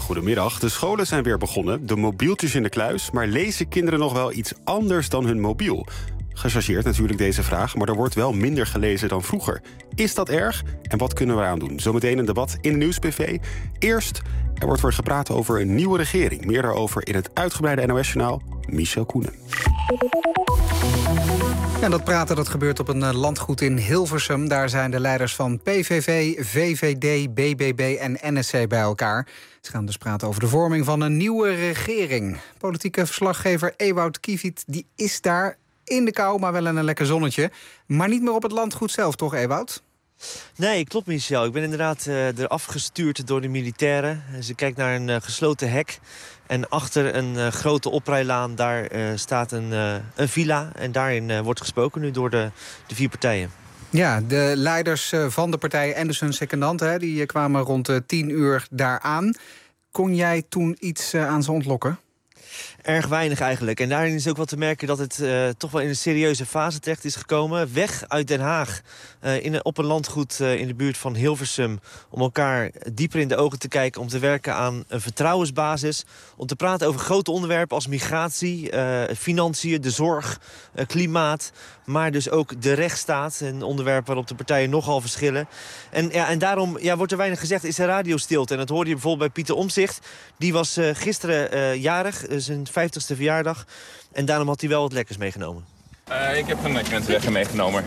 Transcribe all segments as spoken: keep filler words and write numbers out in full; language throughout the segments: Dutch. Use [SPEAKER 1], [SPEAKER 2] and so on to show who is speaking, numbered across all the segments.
[SPEAKER 1] goedemiddag. De scholen zijn weer begonnen, de mobieltjes in de kluis, maar lezen kinderen nog wel iets anders dan hun mobiel? Gechargeerd natuurlijk deze vraag, maar er wordt wel minder gelezen dan vroeger. Is dat erg? En wat kunnen we eraan doen? Zometeen een debat in de Nieuws P V. Eerst, er wordt weer gepraat over een nieuwe regering. Meer daarover in het uitgebreide N O S-journaal. Michel Koenen.
[SPEAKER 2] En dat praten dat gebeurt op een landgoed in Hilversum. Daar zijn de leiders van P V V, V V D, B B B en N S C bij elkaar. Ze gaan dus praten over de vorming van een nieuwe regering. Politieke verslaggever Ewout Kiviet die is daar in de kou, maar wel in een lekker zonnetje. Maar niet meer op het landgoed zelf, toch, Ewout?
[SPEAKER 3] Nee, klopt, Michel. Ik ben inderdaad uh, eraf gestuurd door de militairen. Ze kijkt naar een uh, gesloten hek. En achter een uh, grote oprijlaan, daar uh, staat een, uh, een villa. En daarin uh, wordt gesproken nu door de, de vier partijen.
[SPEAKER 2] Ja, de leiders uh, van de partijen en dus hun secondant, hè, die uh, kwamen rond uh, tien uur daar aan. Kon jij toen iets uh, aan ze ontlokken?
[SPEAKER 3] Erg weinig eigenlijk. En daarin is ook wat te merken dat het uh, toch wel in een serieuze fase terecht is gekomen. Weg uit Den Haag, uh, in een, op een landgoed uh, in de buurt van Hilversum. Om elkaar dieper in de ogen te kijken. Om te werken aan een vertrouwensbasis. Om te praten over grote onderwerpen als migratie, uh, financiën, de zorg, uh, klimaat. Maar dus ook de rechtsstaat. Een onderwerp waarop de partijen nogal verschillen. En, ja, en daarom ja, wordt er weinig gezegd, is er radiostilte. En dat hoorde je bijvoorbeeld bij Pieter Omtzigt. Die was uh, gisteren uh, jarig, uh, zijn vijftigste verjaardag. En daarom had hij wel wat lekkers meegenomen.
[SPEAKER 4] Uh, ik heb een krentenwegger meegenomen.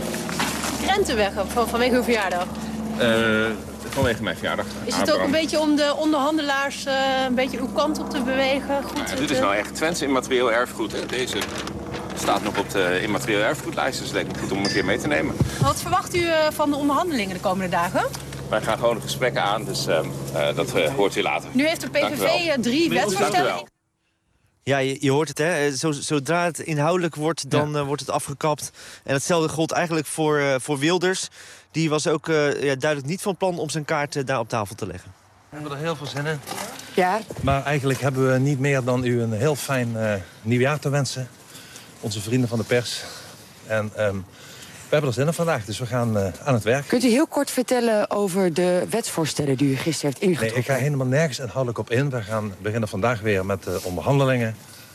[SPEAKER 5] Krentenwegger van, vanwege uw verjaardag?
[SPEAKER 4] Uh, vanwege mijn verjaardag.
[SPEAKER 5] Is het ook een beetje om de onderhandelaars uh, een beetje uw kant op te bewegen? Goed
[SPEAKER 4] nou, dit is nou echt Twents immaterieel erfgoed. Hè? Deze staat nog op de immaterieel erfgoedlijst, dus het leek me goed om een keer mee te nemen.
[SPEAKER 5] Wat verwacht u uh, van de onderhandelingen de komende dagen?
[SPEAKER 4] Wij gaan gewoon de gesprekken aan, dus uh, uh, dat uh, hoort u later.
[SPEAKER 5] Nu heeft de P V V drie wetsvoorstellen.
[SPEAKER 3] Ja, je, je hoort het, hè. Zodra het inhoudelijk wordt, dan ja. uh, wordt het afgekapt. En hetzelfde gold eigenlijk voor, uh, voor Wilders. Die was ook uh, ja, duidelijk niet van plan om zijn kaart uh, daar op tafel te leggen.
[SPEAKER 6] We hebben er heel veel zin in.
[SPEAKER 5] Ja.
[SPEAKER 6] Maar eigenlijk hebben we niet meer dan u een heel fijn uh, nieuwjaar te wensen. Onze vrienden van de pers. En um, we hebben er zin in vandaag, dus we gaan uh, aan het werk.
[SPEAKER 7] Kunt u heel kort vertellen over de wetsvoorstellen die u gisteren heeft ingetrokken?
[SPEAKER 6] Nee, ik ga helemaal nergens inhoudelijk op in. We gaan beginnen vandaag weer met de onderhandelingen.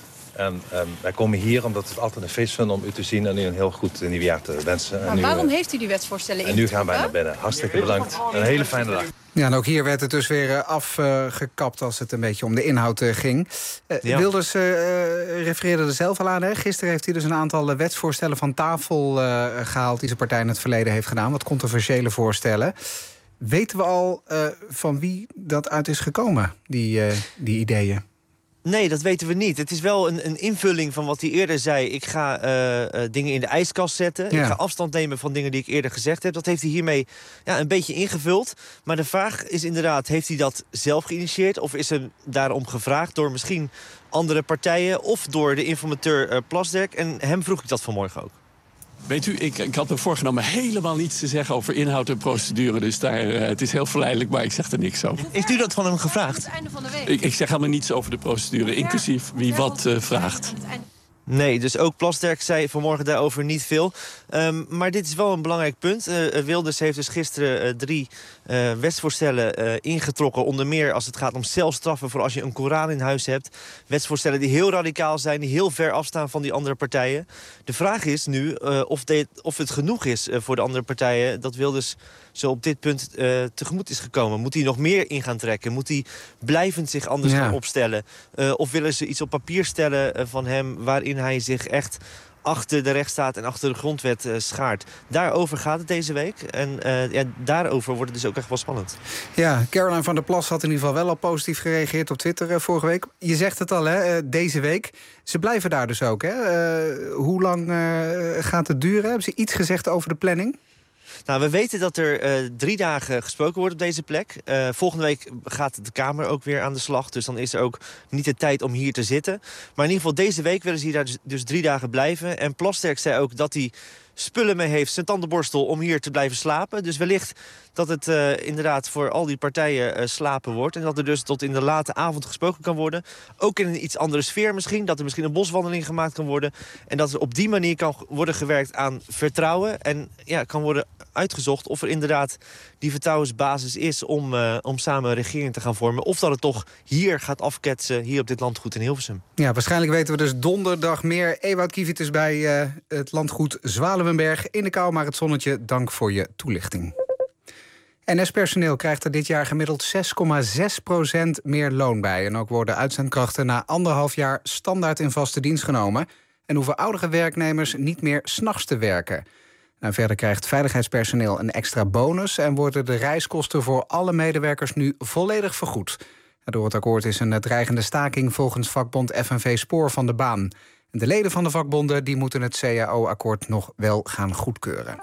[SPEAKER 6] En um, wij komen hier omdat het altijd een feest vinden om u te zien en u een heel goed nieuwjaar te wensen.
[SPEAKER 5] Maar
[SPEAKER 6] en nu,
[SPEAKER 5] waarom
[SPEAKER 6] uh,
[SPEAKER 5] heeft u die wetsvoorstellen
[SPEAKER 6] En nu gaan wij naar binnen. Hartstikke bedankt. Een hele fijne dag.
[SPEAKER 2] Ja, en ook hier werd het dus weer afgekapt als het een beetje om de inhoud uh, ging. Uh, ja. Wilders uh, refereerde er zelf al aan. Hè? Gisteren heeft hij dus een aantal wetsvoorstellen van tafel uh, gehaald die zijn partij in het verleden heeft gedaan. Wat controversiële voorstellen. Weten we al uh, van wie dat uit is gekomen, die, uh, die ideeën?
[SPEAKER 3] Nee, dat weten we niet. Het is wel een, een invulling van wat hij eerder zei. Ik ga uh, uh, dingen in de ijskast zetten. Ja. Ik ga afstand nemen van dingen die ik eerder gezegd heb. Dat heeft hij hiermee ja, een beetje ingevuld. Maar de vraag is inderdaad, heeft hij dat zelf geïnitieerd? Of is er daarom gevraagd door misschien andere partijen? Of door de informateur uh, Plasdek? En hem vroeg ik dat vanmorgen ook.
[SPEAKER 8] Weet u, ik, ik had me voorgenomen helemaal niets te zeggen over inhoud en procedure. Dus daar, uh, het is heel verleidelijk, maar ik zeg er niks over.
[SPEAKER 3] Heeft u dat van hem gevraagd?
[SPEAKER 8] Ik, ik zeg helemaal niets over de procedure, inclusief wie wat uh, vraagt.
[SPEAKER 3] Nee, dus ook Plasterk zei vanmorgen daarover niet veel. Um, maar dit is wel een belangrijk punt. Uh, Wilders heeft dus gisteren uh, drie uh, wetsvoorstellen uh, ingetrokken. Onder meer als het gaat om celstraffen voor als je een Koran in huis hebt. Wetsvoorstellen die heel radicaal zijn, die heel ver afstaan van die andere partijen. De vraag is nu uh, of, de, of het genoeg is uh, voor de andere partijen dat Wilders zo op dit punt uh, tegemoet is gekomen. Moet hij nog meer in gaan trekken? Moet hij blijvend zich anders ja. gaan opstellen? Uh, of willen ze iets op papier stellen uh, van hem waarin hij zich echt achter de rechtsstaat en achter de grondwet uh, schaart? Daarover gaat het deze week. En uh, ja, daarover wordt het dus ook echt wel spannend.
[SPEAKER 2] Ja, Caroline van der Plas had in ieder geval wel al positief gereageerd op Twitter uh, vorige week. Je zegt het al, hè, uh, deze week. Ze blijven daar dus ook, hè? Uh, hoe lang uh, gaat het duren? Hebben ze iets gezegd over de planning?
[SPEAKER 3] Nou, we weten dat er uh, drie dagen gesproken wordt op deze plek. Uh, volgende week gaat de Kamer ook weer aan de slag. Dus dan is er ook niet de tijd om hier te zitten. Maar in ieder geval deze week willen ze hier dus, dus drie dagen blijven. En Plasterk zei ook dat hij spullen mee heeft. Zijn tandenborstel om hier te blijven slapen. Dus wellicht dat het uh, inderdaad voor al die partijen uh, slapen wordt. En dat er dus tot in de late avond gesproken kan worden. Ook in een iets andere sfeer misschien. Dat er misschien een boswandeling gemaakt kan worden. En dat er op die manier kan worden gewerkt aan vertrouwen. En ja, kan worden uitgezocht of er inderdaad die vertrouwensbasis is om, uh, om samen een regering te gaan vormen. Of dat het toch hier gaat afketsen, hier op dit landgoed in Hilversum.
[SPEAKER 2] Ja, waarschijnlijk weten we dus donderdag meer. Ewout Kiviet is bij uh, het landgoed Zwaluwenberg. In de kou, maar het zonnetje, dank voor je toelichting. N S-personeel krijgt er dit jaar gemiddeld zes komma zes procent meer loon bij. En ook worden uitzendkrachten na anderhalf jaar standaard in vaste dienst genomen. En hoeven oudere werknemers niet meer 's nachts te werken. Nou, verder krijgt veiligheidspersoneel een extra bonus en worden de reiskosten voor alle medewerkers nu volledig vergoed. Door het akkoord is een dreigende staking volgens vakbond F N V Spoor van de baan. En de leden van de vakbonden die moeten het C A O-akkoord nog wel gaan goedkeuren.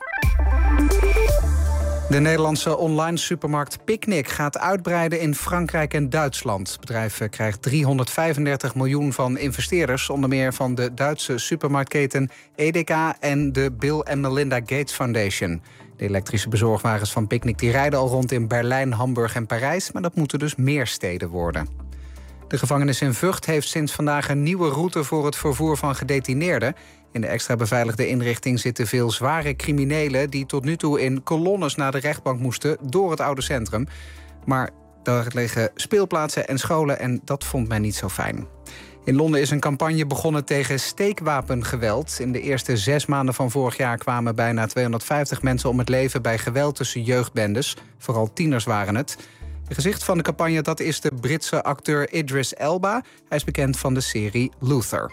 [SPEAKER 2] De Nederlandse online supermarkt Picnic gaat uitbreiden in Frankrijk en Duitsland. Het bedrijf krijgt driehonderdvijfendertig miljoen van investeerders, onder meer van de Duitse supermarktketen E D K en de Bill and Melinda Gates Foundation. De elektrische bezorgwagens van Picnic die rijden al rond in Berlijn, Hamburg en Parijs, maar dat moeten dus meer steden worden. De gevangenis in Vught heeft sinds vandaag een nieuwe route voor het vervoer van gedetineerden. In de extra beveiligde inrichting zitten veel zware criminelen die tot nu toe in kolonnes naar de rechtbank moesten door het oude centrum. Maar daar liggen speelplaatsen en scholen en dat vond men niet zo fijn. In Londen is een campagne begonnen tegen steekwapengeweld. In de eerste zes maanden van vorig jaar kwamen bijna tweehonderdvijftig mensen om het leven bij geweld tussen jeugdbendes. Vooral tieners waren het. Het gezicht van de campagne dat is de Britse acteur Idris Elba. Hij is bekend van de serie Luther.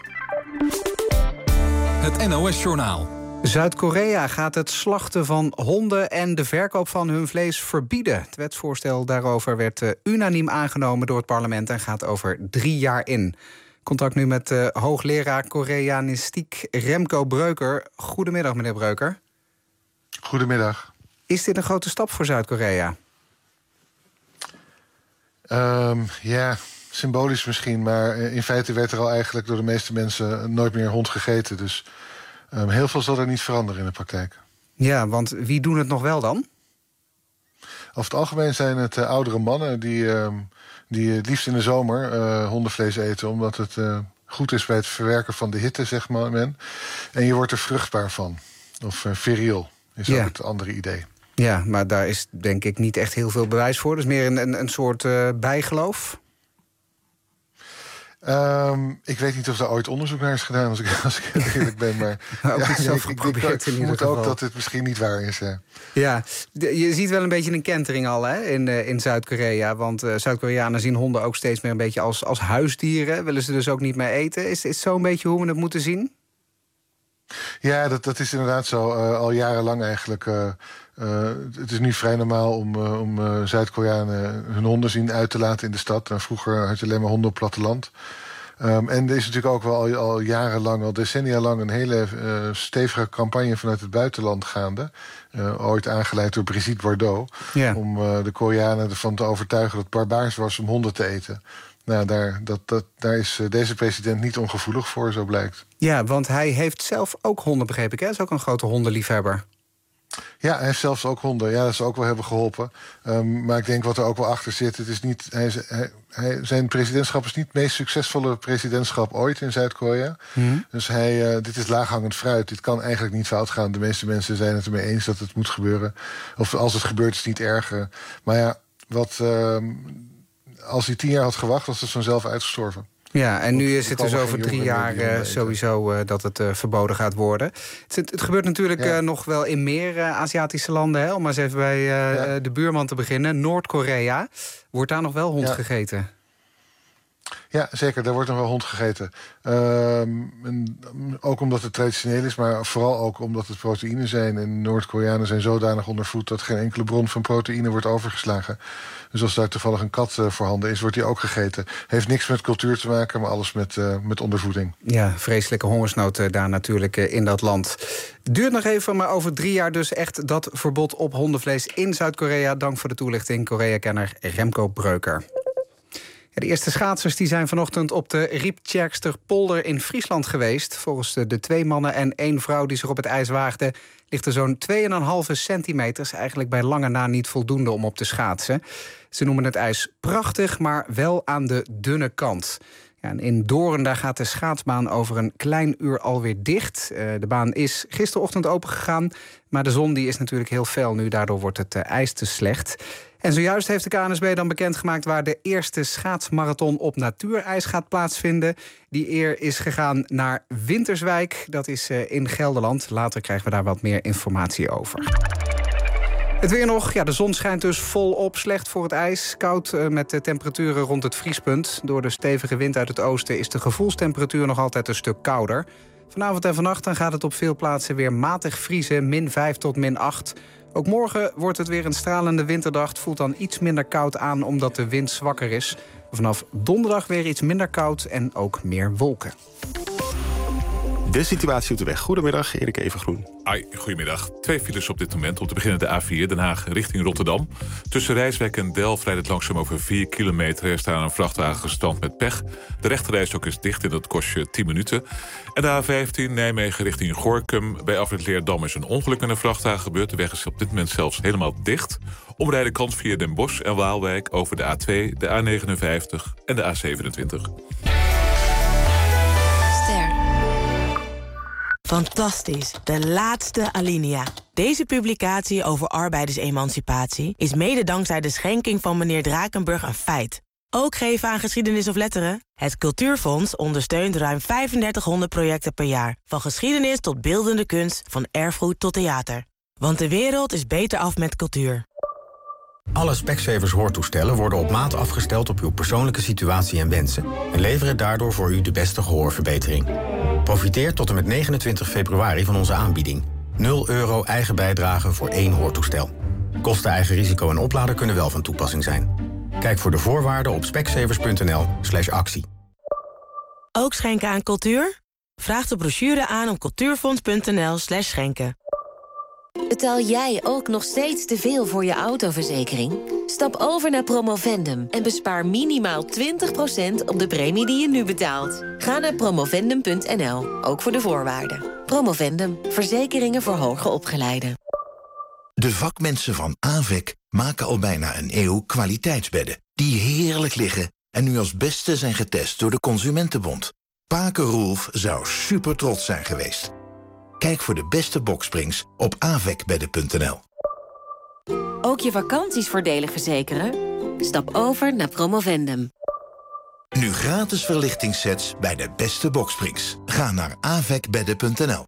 [SPEAKER 9] Het N O S-journaal.
[SPEAKER 2] Zuid-Korea gaat het slachten van honden en de verkoop van hun vlees verbieden. Het wetsvoorstel daarover werd uh, unaniem aangenomen door het parlement en gaat over drie jaar in. Contact nu met uh, hoogleraar Koreanistiek Remco Breuker. Goedemiddag, meneer Breuker.
[SPEAKER 10] Goedemiddag.
[SPEAKER 2] Is dit een grote stap voor Zuid-Korea?
[SPEAKER 10] Um, ja, symbolisch misschien, maar in feite werd er al eigenlijk door de meeste mensen nooit meer hond gegeten. Dus um, heel veel zal er niet veranderen in de praktijk.
[SPEAKER 2] Ja, want wie doen het nog wel dan?
[SPEAKER 10] Over het algemeen zijn het uh, oudere mannen die, uh, die het liefst in de zomer uh, hondenvlees eten, omdat het uh, goed is bij het verwerken van de hitte, zegt men. En je wordt er vruchtbaar van. Of uh, viriel is ja. ook het andere idee.
[SPEAKER 2] Ja, maar daar is denk ik niet echt heel veel bewijs voor. Dus meer een, een, een soort uh, bijgeloof?
[SPEAKER 10] Um, ik weet niet of er ooit onderzoek naar is gedaan, als ik, als ik eerlijk ben. Maar
[SPEAKER 2] ook
[SPEAKER 10] ja,
[SPEAKER 2] zo
[SPEAKER 10] ik, ik, ik, ik vermoed ook dat het misschien niet waar is. Ja,
[SPEAKER 2] ja de, je ziet wel een beetje een kentering al hè, in, uh, in Zuid-Korea. Want uh, Zuid-Koreanen zien honden ook steeds meer een beetje als, als huisdieren. Willen ze dus ook niet meer eten. Is, is zo een beetje hoe we het moeten zien?
[SPEAKER 10] Ja, dat, dat is inderdaad zo. Uh, al jarenlang eigenlijk. Uh, uh, het is nu vrij normaal om, uh, om uh, Zuid-Koreanen hun honden zien uit te laten in de stad. En vroeger had je alleen maar honden op platteland. Um, en er is natuurlijk ook wel al, al jarenlang, al decennia lang, een hele uh, stevige campagne vanuit het buitenland gaande. Uh, ooit aangeleid door Brigitte Bardot. Ja. Om uh, de Koreanen ervan te overtuigen dat het barbaars was om honden te eten. Nou, daar, dat, dat, daar is uh, deze president niet ongevoelig voor, zo blijkt.
[SPEAKER 2] Ja, want hij heeft zelf ook honden, begreep ik. Hij is ook een grote hondenliefhebber.
[SPEAKER 10] Ja, hij heeft zelfs ook honden. Ja, dat zou ook wel hebben geholpen. Um, maar ik denk wat er ook wel achter zit. Het is niet, hij, hij, hij, zijn presidentschap is niet het meest succesvolle presidentschap ooit in Zuid-Korea. Mm-hmm. Dus hij, uh, dit is laaghangend fruit. Dit kan eigenlijk niet fout gaan. De meeste mensen zijn het ermee eens dat het moet gebeuren. Of als het gebeurt is het niet erger. Maar ja, wat, uh, als hij tien jaar had gewacht, was het vanzelf uitgestorven.
[SPEAKER 2] Ja, en nu is het dus over drie jaar uh, sowieso uh, dat het uh, verboden gaat worden. Het, het gebeurt natuurlijk ja. uh, nog wel in meer uh, Aziatische landen. Hè? Om maar eens even bij uh, ja. de buurman te beginnen. Noord-Korea. Wordt daar nog wel hond ja. gegeten?
[SPEAKER 10] Ja, zeker. Daar wordt nog wel hond gegeten. Uh, en ook omdat het traditioneel is, maar vooral ook omdat het proteïne zijn. En Noord-Koreanen zijn zodanig ondervoed dat geen enkele bron van proteïne wordt overgeslagen. Dus als daar toevallig een kat uh, voorhanden is, wordt die ook gegeten. Heeft niks met cultuur te maken, maar alles met, uh, met ondervoeding.
[SPEAKER 2] Ja, vreselijke hongersnood uh, daar natuurlijk uh, in dat land. Duurt nog even, maar over drie jaar dus echt dat verbod op hondenvlees in Zuid-Korea. Dank voor de toelichting, Korea-kenner Remco Breuker. De eerste schaatsers die zijn vanochtend op de Rieptjerksterpolder in Friesland geweest. Volgens de, de twee mannen en één vrouw die zich op het ijs waagden, ligt er zo'n twee komma vijf centimeters. Eigenlijk bij lange na niet voldoende om op te schaatsen. Ze noemen het ijs prachtig, maar wel aan de dunne kant. Ja, en in Doorn daar gaat de schaatsbaan over een klein uur alweer dicht. Uh, de baan is gisterochtend opengegaan, maar de zon die is natuurlijk heel fel nu. Daardoor wordt het uh, ijs te slecht. En zojuist heeft de K N S B dan bekendgemaakt waar de eerste schaatsmarathon op natuurijs gaat plaatsvinden. Die eer is gegaan naar Winterswijk, dat is uh, in Gelderland. Later krijgen we daar wat meer informatie over. Het weer nog. Ja, de zon schijnt dus volop. Slecht voor het ijs. Koud uh, met de temperaturen rond het vriespunt. Door de stevige wind uit het oosten is de gevoelstemperatuur nog altijd een stuk kouder. Vanavond en vannacht dan gaat het op veel plaatsen weer matig vriezen. min vijf tot min acht. Ook morgen wordt het weer een stralende winterdag. Het voelt dan iets minder koud aan omdat de wind zwakker is. Vanaf donderdag weer iets minder koud en ook meer wolken.
[SPEAKER 1] De situatie op de weg. Goedemiddag, Erik Evengroen.
[SPEAKER 9] Hoi, goedemiddag. Twee files op dit moment. Om te beginnen de A vier, Den Haag richting Rotterdam. Tussen Rijswijk en Delft rijdt het langzaam over vier kilometer. Er staat een vrachtwagen gestrand met pech. De rechterrijstok is dicht en dat kost je tien minuten. En de A vijftien, Nijmegen richting Gorinchem. Bij afrit Leerdam is een ongeluk met een vrachtwagen gebeurd. De weg is op dit moment zelfs helemaal dicht. Omrijden kans via Den Bosch en Waalwijk over de A twee, de A negenenvijftig en de A zevenentwintig.
[SPEAKER 11] Fantastisch, de laatste Alinea. Deze publicatie over arbeidersemancipatie is mede dankzij de schenking van meneer Drakenburg een feit. Ook geven aan geschiedenis of letteren? Het Cultuurfonds ondersteunt ruim vijfendertighonderd projecten per jaar. Van geschiedenis tot beeldende kunst, van erfgoed tot theater. Want de wereld is beter af met cultuur.
[SPEAKER 12] Alle Specsavers hoortoestellen worden op maat afgesteld op uw persoonlijke situatie en wensen en leveren daardoor voor u de beste gehoorverbetering. Profiteer tot en met negenentwintig februari van onze aanbieding. nul euro eigen bijdrage voor één hoortoestel. Kosten, eigen risico en oplader kunnen wel van toepassing zijn. Kijk voor de voorwaarden op specsavers.nl slash actie.
[SPEAKER 11] Ook schenken aan cultuur? Vraag de brochure aan op cultuurfonds.nl slash schenken.
[SPEAKER 13] Betaal jij ook nog steeds te veel voor je autoverzekering? Stap over naar Promovendum en bespaar minimaal twintig procent op de premie die je nu betaalt. Ga naar promovendum punt n l, ook voor de voorwaarden. Promovendum, verzekeringen voor hoger opgeleiden.
[SPEAKER 14] De vakmensen van A V E C maken al bijna een eeuw kwaliteitsbedden die heerlijk liggen en nu als beste zijn getest door de Consumentenbond. Pake Roelf zou super trots zijn geweest. Kijk voor de beste boksprings op avecbedden punt n l.
[SPEAKER 13] Ook je vakanties voordelig verzekeren? Stap over naar Promovendum.
[SPEAKER 14] Nu gratis verlichtingssets bij de beste boksprings. Ga naar avecbedden punt n l.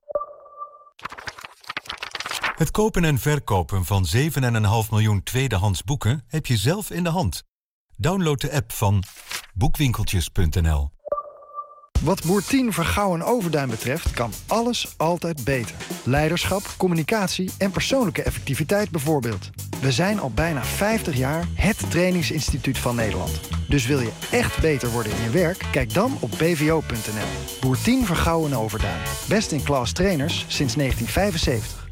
[SPEAKER 15] Het kopen en verkopen van zeven komma vijf miljoen tweedehands boeken heb je zelf in de hand. Download de app van boekwinkeltjes punt n l.
[SPEAKER 16] Wat Boer tien Vergouwen Overduin betreft kan alles altijd beter. Leiderschap, communicatie en persoonlijke effectiviteit bijvoorbeeld. We zijn al bijna vijftig jaar het trainingsinstituut van Nederland. Dus wil je echt beter worden in je werk? Kijk dan op b v o punt n l. Boer tien Vergouwen Overduin. Best in class trainers sinds negentien vijfenzeventig.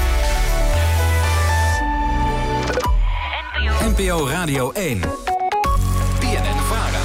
[SPEAKER 17] N P O Radio één. B N N Vara.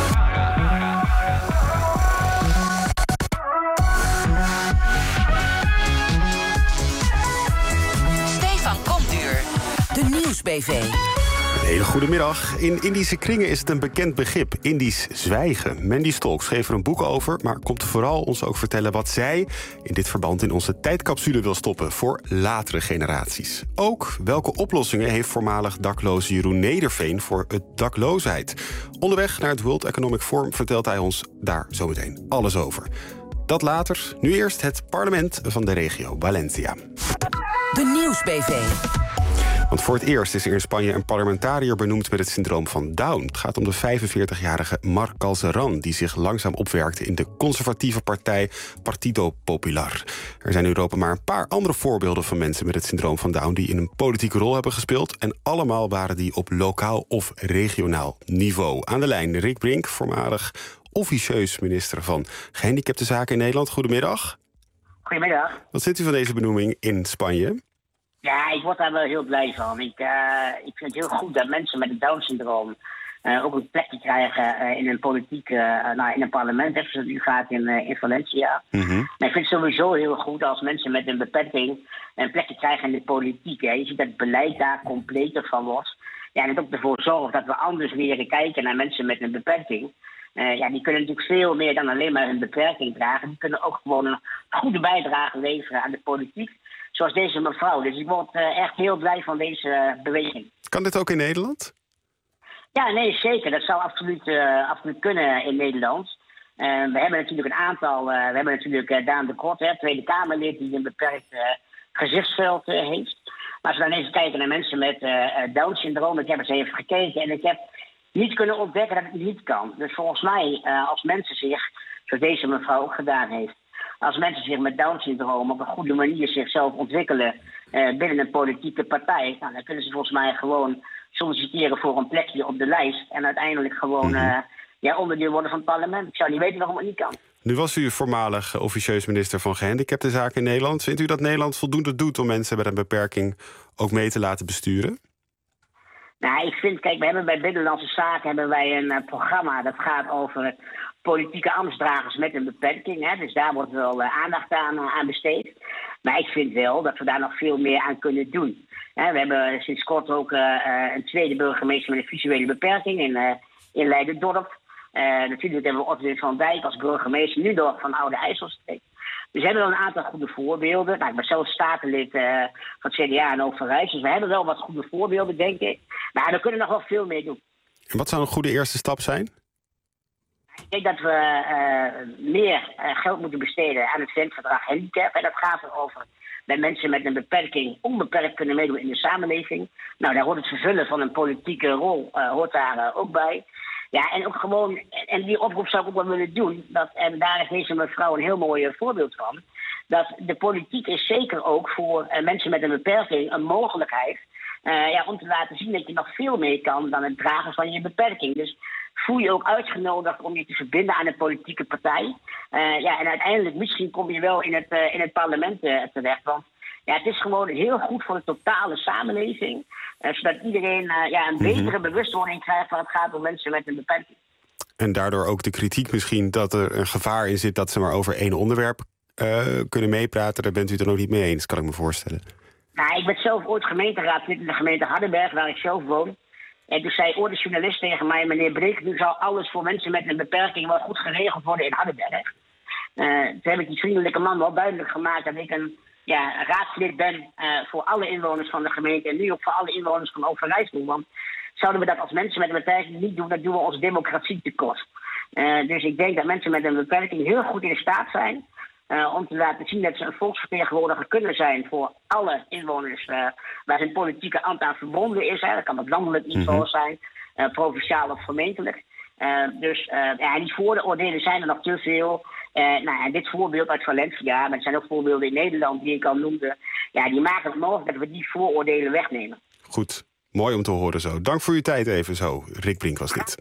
[SPEAKER 13] Stefan Komduur. De Nieuwsbv.
[SPEAKER 1] Een hele goede middag. In Indische kringen is het een bekend begrip, Indisch zwijgen. Mandy Stolk schreef er een boek over, maar komt vooral ons ook vertellen wat zij in dit verband in onze tijdcapsule wil stoppen voor latere generaties. Ook welke oplossingen heeft voormalig dakloze Jeroen Nederveen voor het dakloosheid. Onderweg naar het World Economic Forum vertelt hij ons daar zometeen alles over. Dat later, nu eerst het parlement van de regio Valencia.
[SPEAKER 13] De Nieuwsbv.
[SPEAKER 1] Want voor het eerst is er in Spanje een parlementariër benoemd met het syndroom van Down. Het gaat om de vijfenveertigjarige Marc Galceran, die zich langzaam opwerkte in de conservatieve partij Partido Popular. Er zijn in Europa maar een paar andere voorbeelden van mensen met het syndroom van Down die in een politieke rol hebben gespeeld. En allemaal waren die op lokaal of regionaal niveau. Aan de lijn Rick Brink, voormalig officieus minister van Gehandicapte Zaken in Nederland. Goedemiddag.
[SPEAKER 18] Goedemiddag.
[SPEAKER 1] Wat vindt u van deze benoeming in Spanje?
[SPEAKER 18] Ja, ik word daar wel heel blij van. Ik, uh, ik vind het heel goed dat mensen met het Down-syndroom uh, ook een plekje krijgen uh, in een politiek, uh, nou, in een parlement, zoals het nu gaat in, uh, in Valencia. Mm-hmm. Maar ik vind het sowieso heel goed als mensen met een beperking een plekje krijgen in de politiek. Hè. Je ziet dat het beleid daar completer van wordt. Ja, en het ook ervoor zorgt dat we anders leren kijken naar mensen met een beperking. Uh, ja, die kunnen natuurlijk veel meer dan alleen maar een beperking dragen. Die kunnen ook gewoon een goede bijdrage leveren aan de politiek. Zoals deze mevrouw. Dus ik word uh, echt heel blij van deze uh, beweging.
[SPEAKER 1] Kan dit ook in Nederland?
[SPEAKER 18] Ja, nee, zeker. Dat zou absoluut, uh, absoluut kunnen in Nederland. Uh, we hebben natuurlijk een aantal... Uh, we hebben natuurlijk uh, Daan de Kort, hè, Tweede Kamerlid, die een beperkt uh, gezichtsveld uh, heeft. Maar als we dan even kijken naar mensen met uh, Down-syndroom... Ik heb eens even gekeken en ik heb niet kunnen ontdekken dat het niet kan. Dus volgens mij, uh, als mensen zich, zoals deze mevrouw ook gedaan heeft... als mensen zich met Down-syndroom op een goede manier zichzelf ontwikkelen uh, binnen een politieke partij, nou, dan kunnen ze volgens mij gewoon solliciteren voor een plekje op de lijst en uiteindelijk gewoon uh, ja, onderdeel worden van het parlement. Ik zou niet weten waarom het niet kan.
[SPEAKER 1] Nu was u voormalig officieus minister van Gehandicaptenzaken in Nederland. Vindt u dat Nederland voldoende doet om mensen met een beperking ook mee te laten besturen?
[SPEAKER 18] Nou, ik vind, kijk, we hebben bij Binnenlandse Zaken hebben wij een uh, programma dat gaat over politieke ambtsdragers met een beperking. Hè, dus daar wordt wel uh, aandacht aan, uh, aan besteed. Maar ik vind wel dat we daar nog veel meer aan kunnen doen. Hè, we hebben sinds kort ook uh, uh, een tweede burgemeester met een visuele beperking in, uh, in Leiderdorp. Uh, natuurlijk hebben we Otto van Dijk als burgemeester nu nog van Oude IJsselstreek. Dus we hebben wel een aantal goede voorbeelden. Nou, ik ben zelf statenlid uh, van het C D A in Overijssel. Dus we hebben wel wat goede voorbeelden, denk ik. Maar we kunnen nog wel veel meer doen.
[SPEAKER 1] En wat zou een goede eerste stap zijn?
[SPEAKER 18] Ik denk dat we uh, meer uh, geld moeten besteden aan het ventverdrag handicap. En dat gaat erover dat mensen met een beperking onbeperkt kunnen meedoen in de samenleving. Nou, daar hoort het vervullen van een politieke rol uh, hoort daar uh, ook bij. Ja, en ook gewoon, en die oproep zou ik ook wel willen doen, dat, en daar heeft deze mevrouw een heel mooi voorbeeld van, dat de politiek is zeker ook voor uh, mensen met een beperking een mogelijkheid uh, ja, om te laten zien dat je nog veel meer kan dan het dragen van je beperking. Dus voel je ook uitgenodigd om je te verbinden aan een politieke partij. Uh, ja, en uiteindelijk misschien kom je wel in het, uh, in het parlement uh, terecht, want ja, het is gewoon heel goed voor de totale samenleving. Uh, zodat iedereen uh, ja, een betere mm-hmm. bewustwording krijgt waar het gaat om mensen met een beperking.
[SPEAKER 1] En daardoor ook de kritiek misschien dat er een gevaar in zit dat ze maar over één onderwerp uh, kunnen meepraten. Daar bent u het dan ook niet mee eens, kan ik me voorstellen.
[SPEAKER 18] Nou, ik ben zelf ooit gemeenteraadslid in de gemeente Hardenberg, waar ik zelf woon. En toen zei ooit de journalist tegen mij, meneer Brink, nu zal alles voor mensen met een beperking wel goed geregeld worden in Hardenberg. Uh, toen heb ik die vriendelijke man wel duidelijk gemaakt dat ik een ja, raadslid ben uh, voor alle inwoners van de gemeente en nu ook voor alle inwoners van Overijssel. Want zouden we dat als mensen met een beperking niet doen, dan doen we onze democratie tekort. Uh, dus ik denk dat mensen met een beperking heel goed in staat zijn uh, om te laten zien dat ze een volksvertegenwoordiger kunnen zijn voor alle inwoners uh, waar hun politieke ambt aan verbonden is. Hè. Dat kan op landelijk niveau mm-hmm. zijn, uh, provinciaal of gemeentelijk. Uh, dus uh, ja, die vooroordelen zijn er nog te veel. Uh, nou, en dit voorbeeld uit Valencia, maar er zijn ook voorbeelden in Nederland die ik al noemde. Ja, die maken het mogelijk dat we die vooroordelen wegnemen.
[SPEAKER 1] Goed, mooi om te horen zo. Dank voor uw tijd even zo. Rick Brink was dit.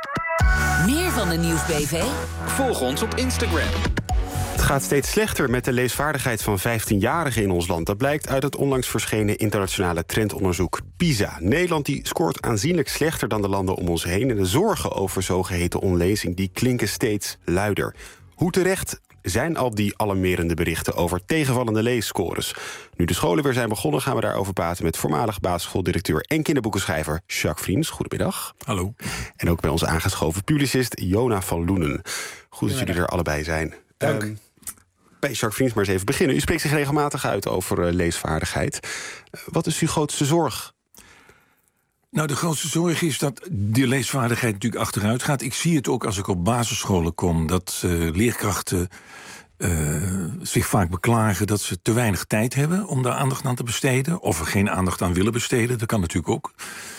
[SPEAKER 17] Meer van de Nieuws-B V? Volg ons op Instagram.
[SPEAKER 1] Het gaat steeds slechter met de leesvaardigheid van vijftienjarigen in ons land. Dat blijkt uit het onlangs verschenen internationale trendonderzoek PISA. Nederland die scoort aanzienlijk slechter dan de landen om ons heen. En de zorgen over zogeheten onlezing die klinken steeds luider. Hoe terecht zijn al die alarmerende berichten over tegenvallende leesscores? Nu de scholen weer zijn begonnen, gaan we daarover praten met voormalig basisschooldirecteur en kinderboekenschrijver Jacques Vriends. Goedemiddag.
[SPEAKER 19] Hallo.
[SPEAKER 1] En ook bij ons aangeschoven publicist Jona van Loenen. Goed dat jullie er allebei zijn.
[SPEAKER 19] Dank.
[SPEAKER 1] Um, bij Jacques Vriends maar eens even beginnen. U spreekt zich regelmatig uit over uh, leesvaardigheid. Uh, wat is uw grootste zorg?
[SPEAKER 19] Nou, de grootste zorg is dat de leesvaardigheid natuurlijk achteruit gaat. Ik zie het ook als ik op basisscholen kom, dat uh, leerkrachten uh, zich vaak beklagen dat ze te weinig tijd hebben om daar aandacht aan te besteden. Of er geen aandacht aan willen besteden, dat kan natuurlijk ook.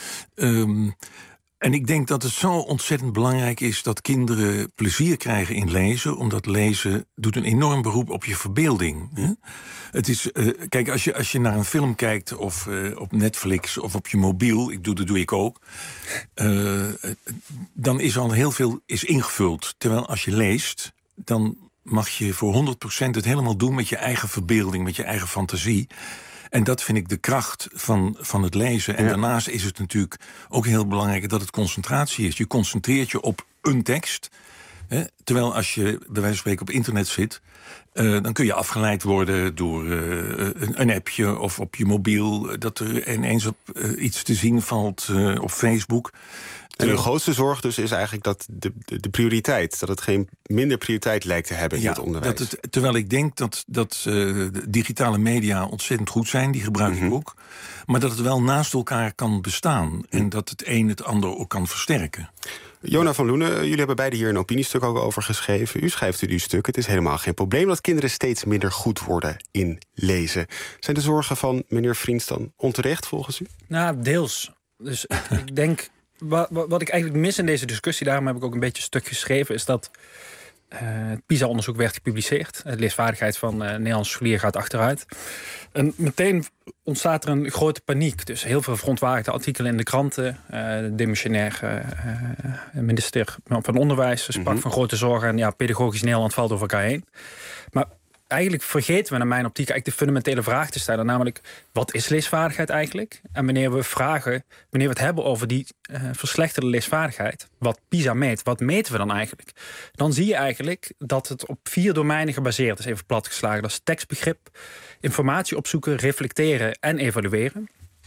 [SPEAKER 19] Um, En ik denk dat het zo ontzettend belangrijk is dat kinderen plezier krijgen in lezen, omdat lezen doet een enorm beroep op je verbeelding. Hè? Het is, uh, kijk, als je, als je naar een film kijkt of uh, op Netflix of op je mobiel, ik doe, dat doe ik ook, uh, dan is al heel veel is ingevuld. Terwijl als je leest, dan mag je voor honderd procent het helemaal doen met je eigen verbeelding, met je eigen fantasie. En dat vind ik de kracht van, van het lezen. En ja. daarnaast is het natuurlijk ook heel belangrijk dat het concentratie is. Je concentreert je op een tekst. Hè, terwijl als je bij wijze van spreken op internet zit, Uh, dan kun je afgeleid worden door uh, een, een appje of op je mobiel, dat er ineens op uh, iets te zien valt uh, op Facebook.
[SPEAKER 1] En uw grootste zorg dus is eigenlijk dat de, de, de prioriteit, dat het geen minder prioriteit lijkt te hebben in
[SPEAKER 19] ja,
[SPEAKER 1] het onderwijs.
[SPEAKER 19] Dat het, terwijl ik denk dat, dat uh, digitale media ontzettend goed zijn, die gebruik mm-hmm. ik ook. Maar dat het wel naast elkaar kan bestaan mm. en dat het een het ander ook kan versterken.
[SPEAKER 1] Jona van Loenen, jullie hebben beide hier een opiniestuk ook over geschreven. U schrijft u die stuk. Het is helemaal geen probleem dat kinderen steeds minder goed worden in lezen. Zijn de zorgen van meneer Vriends dan onterecht volgens u?
[SPEAKER 20] Nou, deels. Dus ik denk, wat, wat ik eigenlijk mis in deze discussie, daarom heb ik ook een beetje een stuk geschreven, is dat uh, het PISA-onderzoek werd gepubliceerd. De leesvaardigheid van uh, Nederlandse scholieren gaat achteruit. En meteen ontstaat er een grote paniek. Dus heel veel verontwaardigde artikelen in de kranten. Uh, de demissionair uh, uh, minister van Onderwijs sprak mm-hmm. van grote zorgen. En ja, pedagogisch Nederland valt over elkaar heen. Maar eigenlijk vergeten we in mijn optiek eigenlijk de fundamentele vraag te stellen. Namelijk, wat is leesvaardigheid eigenlijk? En wanneer we vragen, wanneer we het hebben over die uh, verslechterde leesvaardigheid, wat PISA meet, wat meten we dan eigenlijk? Dan zie je eigenlijk dat het op vier domeinen gebaseerd is, even platgeslagen. Dat is tekstbegrip, informatie opzoeken, reflecteren en evalueren.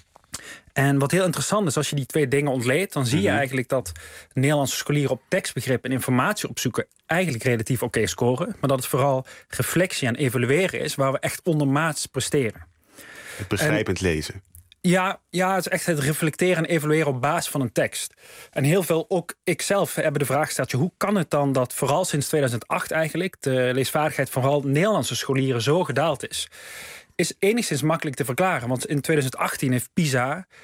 [SPEAKER 20] En wat heel interessant is, als je die twee dingen ontleedt, dan zie je mm-hmm. eigenlijk dat Nederlandse scholieren op tekstbegrip en informatie opzoeken eigenlijk relatief oké okay scoren. Maar dat het vooral reflectie en evalueren is waar we echt ondermaats presteren.
[SPEAKER 1] Het begrijpend en, lezen.
[SPEAKER 20] Ja, ja, het is echt het reflecteren en evalueren op basis van een tekst. En heel veel, ook ikzelf, hebben de vraag gesteld, hoe kan het dan dat vooral sinds tweeduizend acht eigenlijk de leesvaardigheid van vooral Nederlandse scholieren zo gedaald is? Is enigszins makkelijk te verklaren. Want in tweeduizend achttien heeft PISA uh,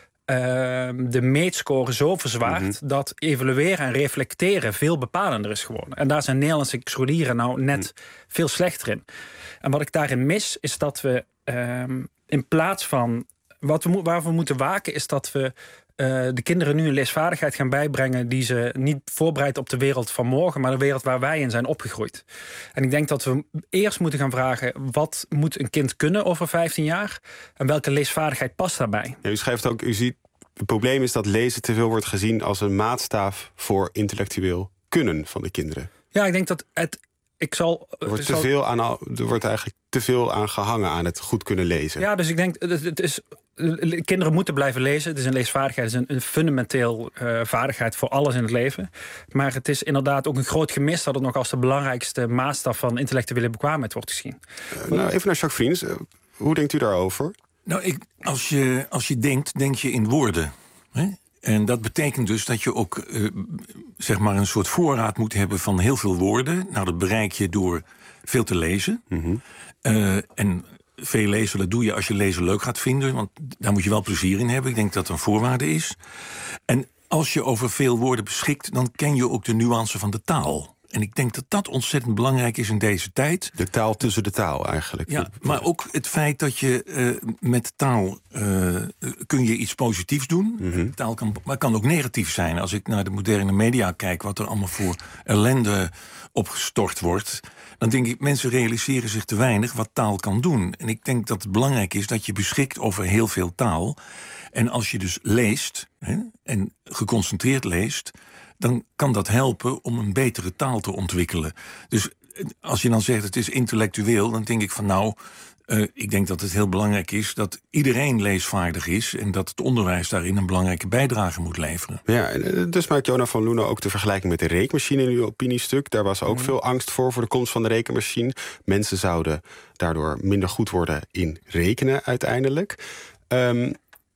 [SPEAKER 20] de meetscore zo verzwaard mm-hmm. dat evalueren en reflecteren veel bepalender is geworden. En daar zijn Nederlandse scholieren nou net mm. veel slechter in. En wat ik daarin mis, is dat we uh, in plaats van wat we, waar we moeten waken, is dat we Uh, de kinderen nu een leesvaardigheid gaan bijbrengen die ze niet voorbereidt op de wereld van morgen, maar de wereld waar wij in zijn opgegroeid. En ik denk dat we eerst moeten gaan vragen, wat moet een kind kunnen over vijftien jaar? En welke leesvaardigheid past daarbij?
[SPEAKER 1] Ja, u schrijft ook, u ziet, het probleem is dat lezen te veel wordt gezien als een maatstaaf voor intellectueel kunnen van de kinderen.
[SPEAKER 20] Ja, ik denk dat het Ik zal,
[SPEAKER 1] er, wordt
[SPEAKER 20] zal...
[SPEAKER 1] te veel aan, er wordt eigenlijk te veel aan gehangen aan het goed kunnen lezen.
[SPEAKER 20] Ja, dus ik denk, het, het is, kinderen moeten blijven lezen. Het is een leesvaardigheid, het is een, een fundamenteel uh, vaardigheid voor alles in het leven. Maar het is inderdaad ook een groot gemis dat het nog als de belangrijkste maatstaf van intellectuele bekwaamheid wordt gezien.
[SPEAKER 1] Uh, nou, even naar Jacques Vriends. Uh, hoe denkt u daarover?
[SPEAKER 19] Nou, ik, als, je, als je denkt, denk je in woorden. Hè? En dat betekent dus dat je ook uh, zeg maar een soort voorraad moet hebben van heel veel woorden. Nou, dat bereik je door veel te lezen. Mm-hmm. Uh, en veel lezen, dat doe je als je lezen leuk gaat vinden. Want daar moet je wel plezier in hebben. Ik denk dat dat een voorwaarde is. En als je over veel woorden beschikt, dan ken je ook de nuance van de taal. En ik denk dat dat ontzettend belangrijk is in deze tijd.
[SPEAKER 1] De taal tussen de taal eigenlijk.
[SPEAKER 19] Ja, maar ook het feit dat je uh, met taal uh, kun je iets positiefs doen. Mm-hmm. Taal kan, maar kan ook negatief zijn. Als ik naar de moderne media kijk, wat er allemaal voor ellende opgestort wordt, dan denk ik, mensen realiseren zich te weinig wat taal kan doen. En ik denk dat het belangrijk is dat je beschikt over heel veel taal. En als je dus leest, hè, en geconcentreerd leest, dan kan dat helpen om een betere taal te ontwikkelen. Dus als je dan zegt het is intellectueel, dan denk ik van nou, uh, ik denk dat het heel belangrijk is dat iedereen leesvaardig is en dat het onderwijs daarin een belangrijke bijdrage moet leveren.
[SPEAKER 1] Ja, dus maakt Jona van Loenen ook de vergelijking met de rekenmachine in uw opiniestuk. Daar was ook mm. veel angst voor, voor de komst van de rekenmachine. Mensen zouden daardoor minder goed worden in rekenen uiteindelijk. Um,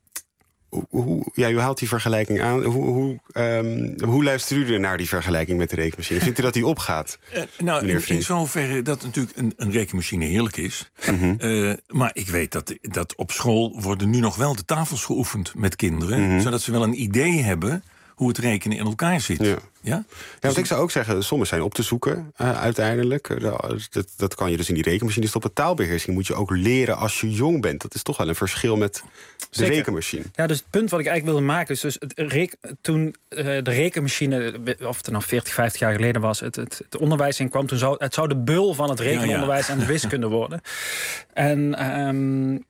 [SPEAKER 1] Hoe, ja, u haalt die vergelijking aan. Hoe, hoe, um, hoe luistert u er naar die vergelijking met de rekenmachine? Vindt u dat die opgaat?
[SPEAKER 19] Uh, nou, in, in zoverre dat natuurlijk een, een rekenmachine heerlijk is. Mm-hmm. Uh, maar ik weet dat, dat op school worden nu nog wel de tafels geoefend met kinderen. Mm-hmm. Zodat ze wel een idee hebben hoe het rekenen in elkaar zit. Ja,
[SPEAKER 1] ja? ja want dus ik zou ook zeggen, sommige zijn op te zoeken uh, uiteindelijk. Dat, dat kan je dus in die rekenmachine stoppen. Taalbeheersing moet je ook leren als je jong bent. Dat is toch wel een verschil met de Zeker. rekenmachine.
[SPEAKER 20] Ja, dus het punt wat ik eigenlijk wilde maken is dus het reken, toen uh, de rekenmachine, of het nou veertig, vijftig jaar geleden was, het, het, het onderwijs in kwam, toen zou het zou de bul van het rekenonderwijs ja, ja. en de wiskunde worden. En um,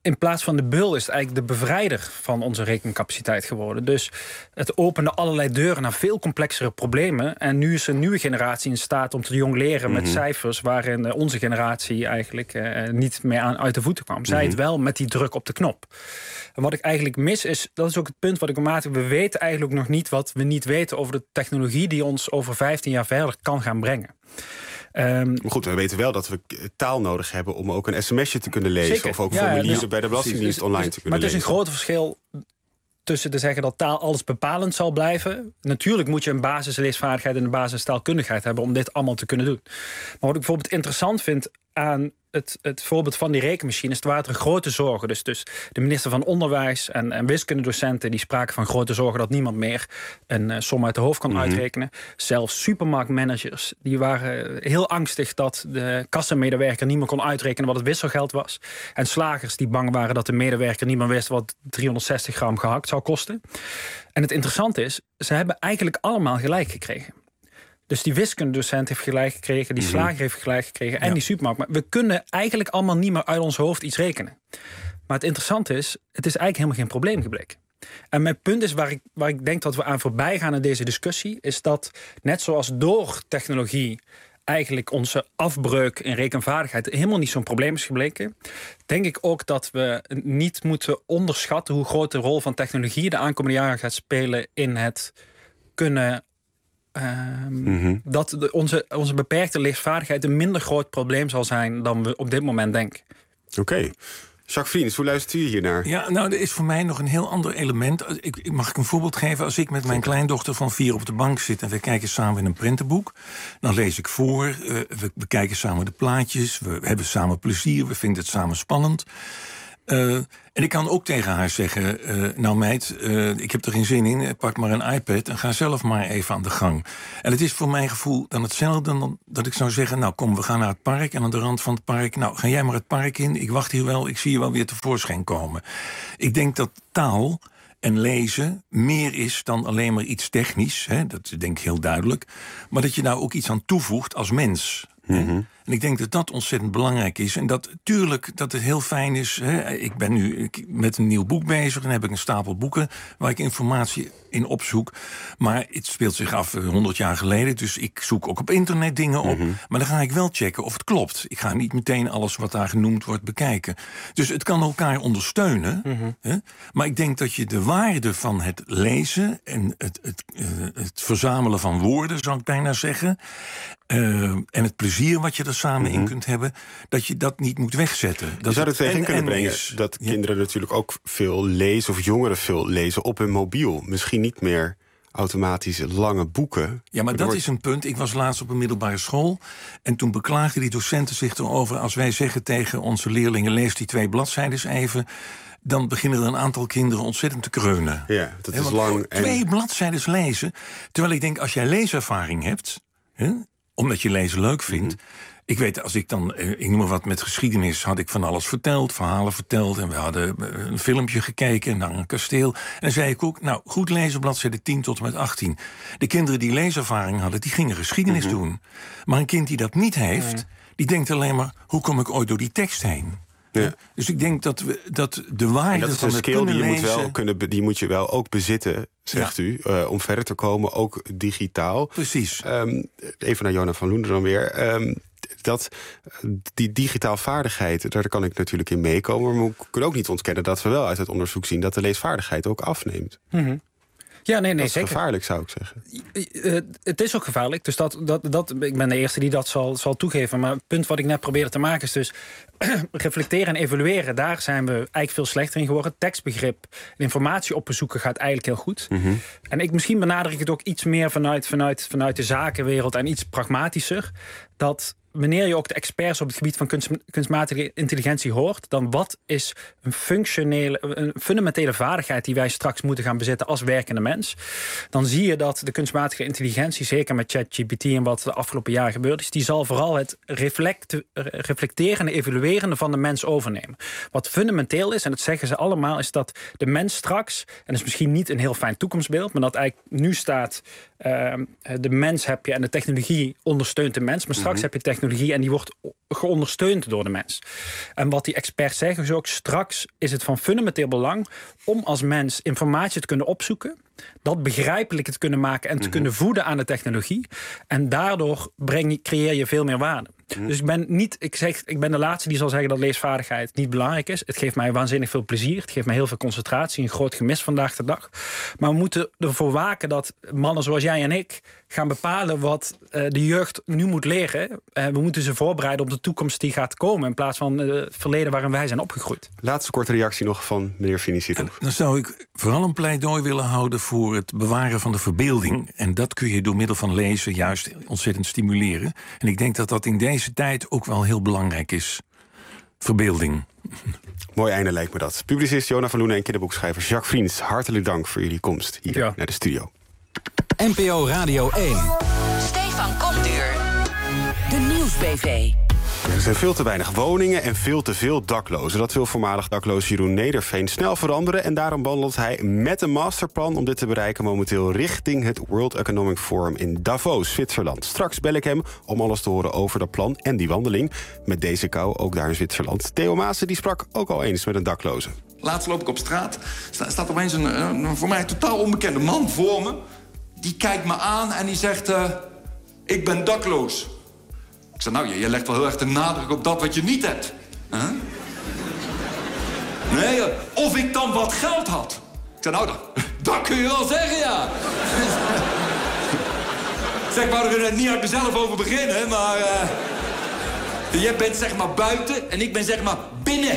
[SPEAKER 20] in plaats van de beul is het eigenlijk de bevrijder van onze rekencapaciteit geworden. Dus het opende allerlei deuren naar veel complexere problemen. En nu is een nieuwe generatie in staat om te jong leren met
[SPEAKER 1] Mm-hmm.
[SPEAKER 20] cijfers waarin onze generatie eigenlijk uh, niet meer aan uit de voeten kwam. Zij
[SPEAKER 1] Mm-hmm.
[SPEAKER 20] het wel met die druk op de knop. En wat ik eigenlijk mis is, dat is ook het punt wat ik maak, we weten eigenlijk nog niet wat we niet weten over de technologie die ons over vijftien jaar verder kan gaan brengen. Um,
[SPEAKER 1] maar goed, we weten wel dat we taal nodig hebben om ook een sms'je te kunnen lezen.
[SPEAKER 20] Zeker.
[SPEAKER 1] Of ook
[SPEAKER 20] Ja,
[SPEAKER 1] formulieren
[SPEAKER 20] dus,
[SPEAKER 1] bij de Belastingdienst
[SPEAKER 20] dus,
[SPEAKER 1] online
[SPEAKER 20] dus,
[SPEAKER 1] te kunnen
[SPEAKER 20] lezen. Maar het is
[SPEAKER 1] lezen.
[SPEAKER 20] een groot verschil tussen te zeggen dat taal alles bepalend zal blijven. Natuurlijk moet je een basisleesvaardigheid en een basistaalkundigheid hebben om dit allemaal te kunnen doen. Maar wat ik bijvoorbeeld interessant vind aan het, het voorbeeld van die rekenmachines, er waren er grote zorgen. Dus, dus de minister van Onderwijs en, en wiskundedocenten die spraken van grote zorgen dat niemand meer een uh, som uit de hoofd kon
[SPEAKER 1] Mm-hmm.
[SPEAKER 20] uitrekenen. Zelfs supermarktmanagers die waren heel angstig dat de kassamedewerker niet meer kon uitrekenen wat het wisselgeld was. En slagers die bang waren dat de medewerker niet meer wist wat driehonderdzestig gram gehakt zou kosten. En het interessante is, ze hebben eigenlijk allemaal gelijk gekregen. Dus die wiskundedocent heeft gelijk gekregen, die slager heeft gelijk gekregen en
[SPEAKER 1] Ja.
[SPEAKER 20] die supermarkt. Maar we kunnen eigenlijk allemaal niet meer uit ons hoofd iets rekenen. Maar het interessante is, het is eigenlijk helemaal geen probleem gebleken. En mijn punt is, waar ik, waar ik denk dat we aan voorbij gaan in deze discussie, is dat net zoals door technologie eigenlijk onze afbreuk in rekenvaardigheid helemaal niet zo'n probleem is gebleken, denk ik ook dat we niet moeten onderschatten hoe groot de rol van technologie de aankomende jaren gaat spelen in het kunnen Um, mm-hmm. dat de, onze, onze beperkte leesvaardigheid een minder groot probleem zal zijn dan we op dit moment denken.
[SPEAKER 1] Oké. Okay. Jacques Vriends, hoe luistert u hier naar?
[SPEAKER 19] Ja, nou, er is voor mij nog een heel ander element. Ik, ik mag ik een voorbeeld geven? Als ik met mijn kleindochter van vier op de bank zit en we kijken samen in een prentenboek, dan lees ik voor, uh, we bekijken samen de plaatjes, we hebben samen plezier, we vinden het samen spannend. Uh, en ik kan ook tegen haar zeggen, uh, nou meid, uh, ik heb er geen zin in, pak maar een iPad en ga zelf maar even aan de gang. En het is voor mijn gevoel dan hetzelfde dan dat ik zou zeggen, nou kom, we gaan naar het park en aan de rand van het park, nou ga jij maar het park in, ik wacht hier wel, ik zie je wel weer tevoorschijn komen. Ik denk dat taal en lezen meer is dan alleen maar iets technisch, hè, dat denk ik heel duidelijk, maar dat je daar ook iets aan toevoegt als mens. Mm-hmm. En ik denk dat dat ontzettend belangrijk is. En dat tuurlijk dat het heel fijn is. Hè, ik ben nu ik, met een nieuw boek bezig en heb ik een stapel boeken waar ik informatie in opzoek. Maar het speelt zich af honderd jaar geleden. Dus ik zoek ook op internet dingen op. Mm-hmm. Maar dan ga ik wel checken of het klopt. Ik ga niet meteen alles wat daar genoemd wordt bekijken. Dus het kan elkaar ondersteunen. Mm-hmm. Hè? Maar ik denk dat je de waarde van het lezen en het, het, uh, het verzamelen van woorden, zou ik bijna zeggen, Uh, en het plezier wat je er samen mm-hmm. in kunt hebben, dat je dat niet moet wegzetten. Dat
[SPEAKER 1] je zou er tegen kunnen brengen
[SPEAKER 19] is,
[SPEAKER 1] dat
[SPEAKER 19] ja.
[SPEAKER 1] kinderen natuurlijk ook veel lezen, of jongeren veel lezen op hun mobiel. Misschien niet meer automatisch lange boeken.
[SPEAKER 19] Ja, maar dat
[SPEAKER 1] wordt...
[SPEAKER 19] is een punt. Ik was laatst op een middelbare school en toen beklaagden die docenten zich erover, als wij zeggen tegen onze leerlingen, lees die twee bladzijden even, dan beginnen er een aantal kinderen ontzettend te kreunen.
[SPEAKER 1] Ja, dat
[SPEAKER 19] He,
[SPEAKER 1] is lang.
[SPEAKER 19] Twee
[SPEAKER 1] en...
[SPEAKER 19] bladzijden lezen. Terwijl ik denk, als jij leeservaring hebt, he, omdat je lezen leuk vindt. Mm-hmm. Ik weet, als ik dan, ik noem maar wat, met geschiedenis had ik van alles verteld, verhalen verteld. En we hadden een filmpje gekeken naar een kasteel. En dan zei ik ook, nou, goed lezen, bladzijde tien tot en met achttien. De kinderen die leeservaring hadden, die gingen geschiedenis mm-hmm. doen. Maar een kind die dat niet heeft, mm-hmm. die denkt alleen maar, hoe kom ik ooit door die tekst heen? Ja. Dus ik denk dat, we, dat de waarde
[SPEAKER 1] dat is
[SPEAKER 19] van
[SPEAKER 1] een
[SPEAKER 19] het
[SPEAKER 1] skill
[SPEAKER 19] kunnen
[SPEAKER 1] die je,
[SPEAKER 19] lezen,
[SPEAKER 1] moet wel kunnen, die moet je wel ook bezitten, zegt ja. u, uh, om verder te komen, ook digitaal.
[SPEAKER 19] Precies.
[SPEAKER 1] Um, even naar Jona van Loenen dan weer. Um, dat die digitaal vaardigheid, daar kan ik natuurlijk in meekomen, maar we kunnen ook niet ontkennen dat we wel uit het onderzoek zien dat de leesvaardigheid ook afneemt.
[SPEAKER 20] Mm-hmm. Ja, nee, nee,
[SPEAKER 1] dat is
[SPEAKER 20] zeker.
[SPEAKER 1] gevaarlijk, zou ik zeggen.
[SPEAKER 20] Uh, het is ook gevaarlijk. Dus dat, dat, dat, ik ben de eerste die dat zal, zal toegeven. Maar het punt wat ik net probeerde te maken is dus reflecteren en evalueren. Daar zijn we eigenlijk veel slechter in geworden. Tekstbegrip en informatie opzoeken gaat eigenlijk heel goed. Mm-hmm. En ik misschien benadruk ik het ook iets meer vanuit, vanuit, vanuit de zakenwereld en iets pragmatischer. Dat wanneer je ook de experts op het gebied van kunst, kunstmatige intelligentie hoort, dan wat is een functionele, een fundamentele vaardigheid die wij straks moeten gaan bezitten als werkende mens, dan zie je dat de kunstmatige intelligentie, zeker met ChatGPT en wat de afgelopen jaren gebeurd is, die zal vooral het reflecte, reflecterende, evaluerende van de mens overnemen. Wat fundamenteel is, en dat zeggen ze allemaal, is dat de mens straks, en dat is misschien niet een heel fijn toekomstbeeld, maar dat eigenlijk nu staat, uh, de mens heb je en de technologie ondersteunt de mens, maar straks mm-hmm. heb je technologie technologie en die wordt geondersteund door de mens. En wat die experts zeggen is ook, straks is het van fundamenteel belang om als mens informatie te kunnen opzoeken, dat begrijpelijk te kunnen maken en te mm-hmm. kunnen voeden aan de technologie. En daardoor breng, creëer je veel meer waarde. Mm-hmm. Dus ik ben niet, ik zeg, ik ben de laatste die zal zeggen dat leesvaardigheid niet belangrijk is. Het geeft mij waanzinnig veel plezier. Het geeft mij heel veel concentratie. Een groot gemis vandaag de dag. Maar we moeten ervoor waken dat mannen zoals jij en ik gaan bepalen wat uh, de jeugd nu moet leren. Uh, we moeten ze voorbereiden op de toekomst die gaat komen, in plaats van uh, het verleden waarin wij zijn opgegroeid.
[SPEAKER 1] Laatste korte reactie nog van meneer Finicito.
[SPEAKER 19] Dan zou ik vooral een pleidooi willen houden voor het bewaren van de verbeelding. En dat kun je door middel van lezen juist ontzettend stimuleren. En ik denk dat dat in deze tijd ook wel heel belangrijk is. Verbeelding.
[SPEAKER 1] Mooi einde lijkt me dat. Publicist Jona van Loenen en kinderboekschrijver Jacques Vriends, hartelijk dank voor jullie komst hier ja. naar de studio.
[SPEAKER 17] N P O Radio één.
[SPEAKER 13] Stefan Komduur. De Nieuws-B V.
[SPEAKER 1] Er zijn veel te weinig woningen en veel te veel daklozen. Dat wil voormalig dakloos Jeroen Nederveen snel veranderen. En daarom wandelt hij met een masterplan om dit te bereiken momenteel richting het World Economic Forum in Davos, Zwitserland. Straks bel ik hem om alles te horen over dat plan en die wandeling. Met deze kou ook daar in Zwitserland. Theo Maassen die sprak ook al eens met een dakloze.
[SPEAKER 21] Laatst loop ik op straat. Sta, staat opeens een, een voor mij totaal onbekende man voor me. Die kijkt me aan en die zegt, uh, ik ben dakloos. Ik zeg, nou, je, je legt wel heel erg de nadruk op dat wat je niet hebt. Huh? Nee, uh, of ik dan wat geld had. Ik zeg, nou, dat, dat kun je wel zeggen, ja. Zeg, ik wou er niet uit mezelf over beginnen, maar... Uh, jij bent zeg maar buiten en ik ben zeg maar binnen.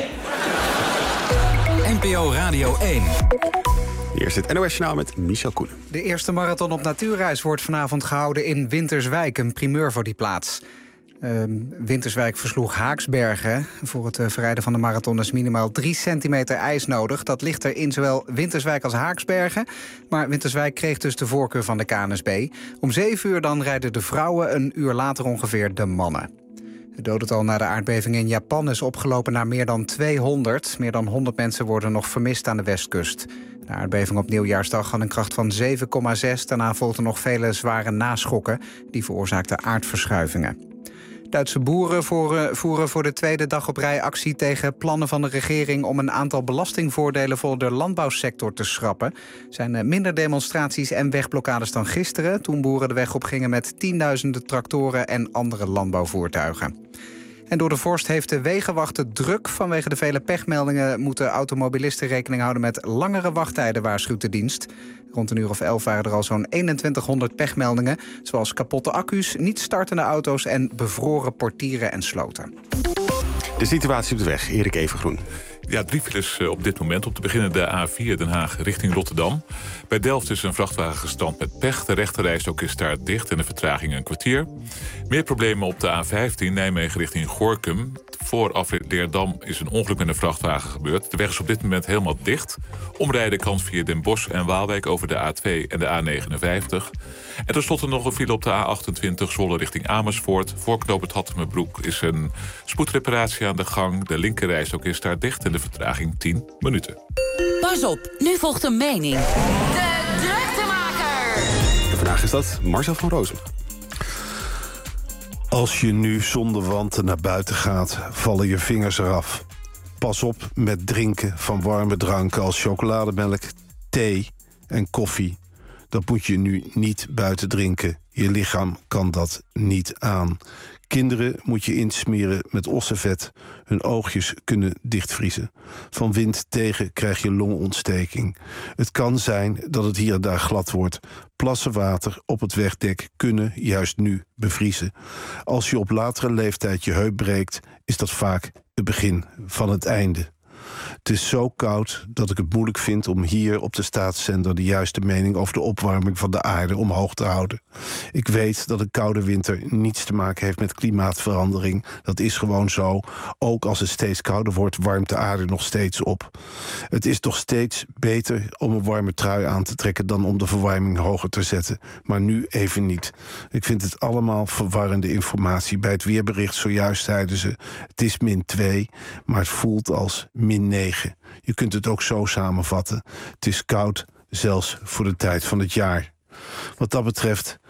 [SPEAKER 17] N P O Radio één.
[SPEAKER 1] Eerst het N O S-journaal met Michel Koenen.
[SPEAKER 2] De eerste marathon op natuurreis wordt vanavond gehouden in Winterswijk. Een primeur voor die plaats. Uh, Winterswijk versloeg Haaksbergen. Voor het uh, verrijden van de marathon is minimaal drie centimeter ijs nodig. Dat ligt er in zowel Winterswijk als Haaksbergen. Maar Winterswijk kreeg dus de voorkeur van de K N S B. Om zeven uur dan rijden de vrouwen, een uur later ongeveer de mannen. Het dodental na de aardbeving in Japan is opgelopen naar meer dan tweehonderd. Meer dan honderd mensen worden nog vermist aan de westkust. De aardbeving op Nieuwjaarsdag had een kracht van zeven komma zes. Daarna volgden nog vele zware naschokken. Die veroorzaakten aardverschuivingen. Duitse boeren voeren voor de tweede dag op rij actie tegen plannen van de regering om een aantal belastingvoordelen voor de landbouwsector te schrappen. Er zijn minder demonstraties en wegblokkades dan gisteren, toen boeren de weg op gingen met tienduizenden tractoren en andere landbouwvoertuigen. En door de vorst heeft de wegenwacht het druk. Vanwege de vele pechmeldingen moeten automobilisten rekening houden met langere wachttijden, waarschuwt de dienst. Rond een uur of elf waren er al zo'n eenentwintighonderd pechmeldingen, zoals kapotte accu's, niet startende auto's en bevroren portieren en sloten.
[SPEAKER 1] De situatie op de weg, Erik Evengroen.
[SPEAKER 9] Ja, drie files op dit moment. Om te beginnen de A vier Den Haag richting Rotterdam. Bij Delft is een vrachtwagen gestrand met pech. De rechterrijstok is daar dicht en de vertraging een kwartier. Meer problemen op de A vijftien Nijmegen richting Gorinchem. Voor afrit Leerdam is een ongeluk met een vrachtwagen gebeurd. De weg is op dit moment helemaal dicht. Omrijden kan via Den Bosch en Waalwijk over de A twee en de A negenenvijftig. En tenslotte nog een file op de A achtentwintig Zwolle richting Amersfoort. Voor knooppunt Hattemerbroek is een spoedreparatie aan de gang. De linkerrijstok is daar dicht en de vertraging tien minuten.
[SPEAKER 17] Pas op, nu volgt een mening. De Druktemaker.
[SPEAKER 1] En vandaag is dat Marcel van Rozen.
[SPEAKER 22] Als je nu zonder wanten naar buiten gaat, vallen je vingers eraf. Pas op met drinken van warme dranken als chocolademelk, thee en koffie. Dat moet je nu niet buiten drinken. Je lichaam kan dat niet aan. Kinderen moet je insmeren met ossenvet. Hun oogjes kunnen dichtvriezen. Van wind tegen krijg je longontsteking. Het kan zijn dat het hier en daar glad wordt. Plassen water op het wegdek kunnen juist nu bevriezen. Als je op latere leeftijd je heup breekt, is dat vaak het begin van het einde. Het is zo koud dat ik het moeilijk vind om hier op de staatszender de juiste mening over de opwarming van de aarde omhoog te houden. Ik weet dat een koude winter niets te maken heeft met klimaatverandering. Dat is gewoon zo. Ook als het steeds kouder wordt, warmt de aarde nog steeds op. Het is toch steeds beter om een warme trui aan te trekken dan om de verwarming hoger te zetten. Maar nu even niet. Ik vind het allemaal verwarrende informatie. Bij het weerbericht zojuist zeiden ze, het is min twee, maar het voelt als min negen. Je kunt het ook zo samenvatten. Het is koud, zelfs voor de tijd van het jaar. Wat dat betreft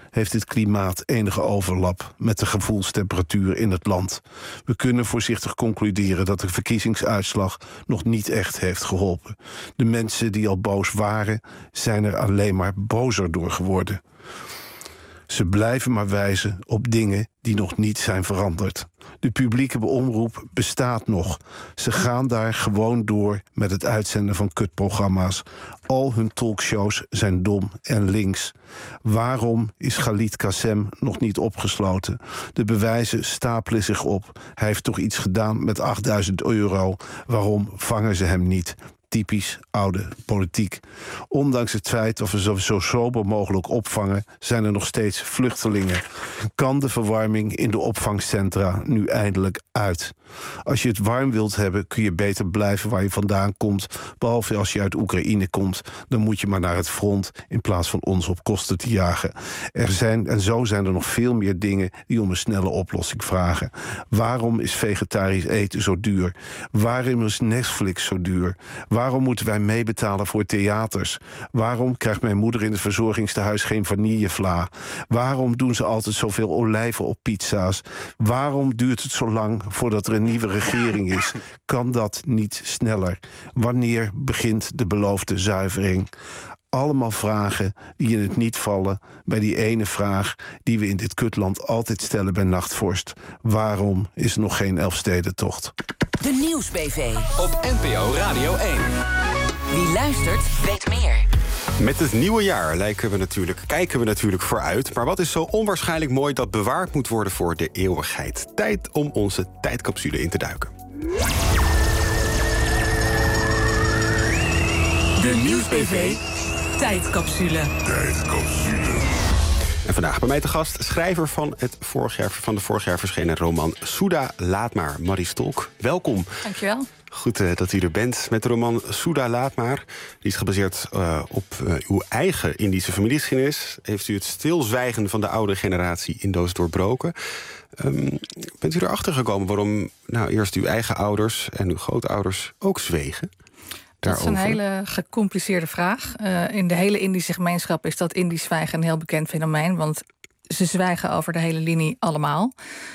[SPEAKER 22] heeft het klimaat enige overlap met de gevoelstemperatuur in het land. We kunnen voorzichtig concluderen dat de verkiezingsuitslag nog niet echt heeft geholpen. De mensen die al boos waren, zijn er alleen maar bozer door geworden. Ze blijven maar wijzen op dingen die nog niet zijn veranderd. De publieke omroep bestaat nog. Ze gaan daar gewoon door met het uitzenden van kutprogramma's. Al hun talkshows zijn dom en links. Waarom is Khalid Qassem nog niet opgesloten? De bewijzen stapelen zich op. Hij heeft toch iets gedaan met achtduizend euro. Waarom vangen ze hem niet? Typisch oude politiek. Ondanks het feit dat we ze zo sober mogelijk opvangen, zijn er nog steeds vluchtelingen. Kan de verwarming in de opvangcentra nu eindelijk uit? Als je het warm wilt hebben, kun je beter blijven waar je vandaan komt. Behalve als je uit Oekraïne komt, dan moet je maar naar het front in plaats van ons op kosten te jagen. Er zijn, en zo zijn er nog veel meer dingen die om een snelle oplossing vragen. Waarom is vegetarisch eten zo duur? Waarom is Netflix zo duur? Waarom moeten wij meebetalen voor theaters? Waarom krijgt mijn moeder in het verzorgingstehuis geen vanillevla? Waarom doen ze altijd zoveel olijven op pizza's? Waarom duurt het zo lang voordat er een nieuwe regering is? Kan dat niet sneller? Wanneer begint de beloofde zuivering? Allemaal vragen die in het niet vallen bij die ene vraag die we in dit kutland altijd stellen bij Nachtvorst. Waarom is er nog geen Elfstedentocht?
[SPEAKER 17] De Nieuws-B V op N P O Radio één. Wie luistert, weet meer.
[SPEAKER 1] Met het nieuwe jaar lijken we natuurlijk, kijken we natuurlijk vooruit. Maar wat is zo onwaarschijnlijk mooi dat bewaard moet worden voor de eeuwigheid? Tijd om onze tijdcapsule in te duiken.
[SPEAKER 17] De Nieuws-B V Tijdcapsule.
[SPEAKER 1] Tijdcapsule. En vandaag bij mij te gast, schrijver van, het vorig jaar, van de vorig jaar verschenen roman Souda, laat maar, Marie Stolk. Welkom.
[SPEAKER 4] Dankjewel.
[SPEAKER 1] Goed uh, dat u er bent met de roman Souda, laat maar. Die is gebaseerd uh, op uh, uw eigen Indische familiegeschiedenis. Heeft u het stilzwijgen van de oude generatie Indo's doorbroken. Um, bent u erachter gekomen waarom nou, eerst uw eigen ouders en uw grootouders ook zwegen?
[SPEAKER 4] Dat is een hele gecompliceerde vraag. Uh, in de hele Indische gemeenschap is dat Indisch zwijgen een heel bekend fenomeen. Want ze zwijgen over de hele linie allemaal.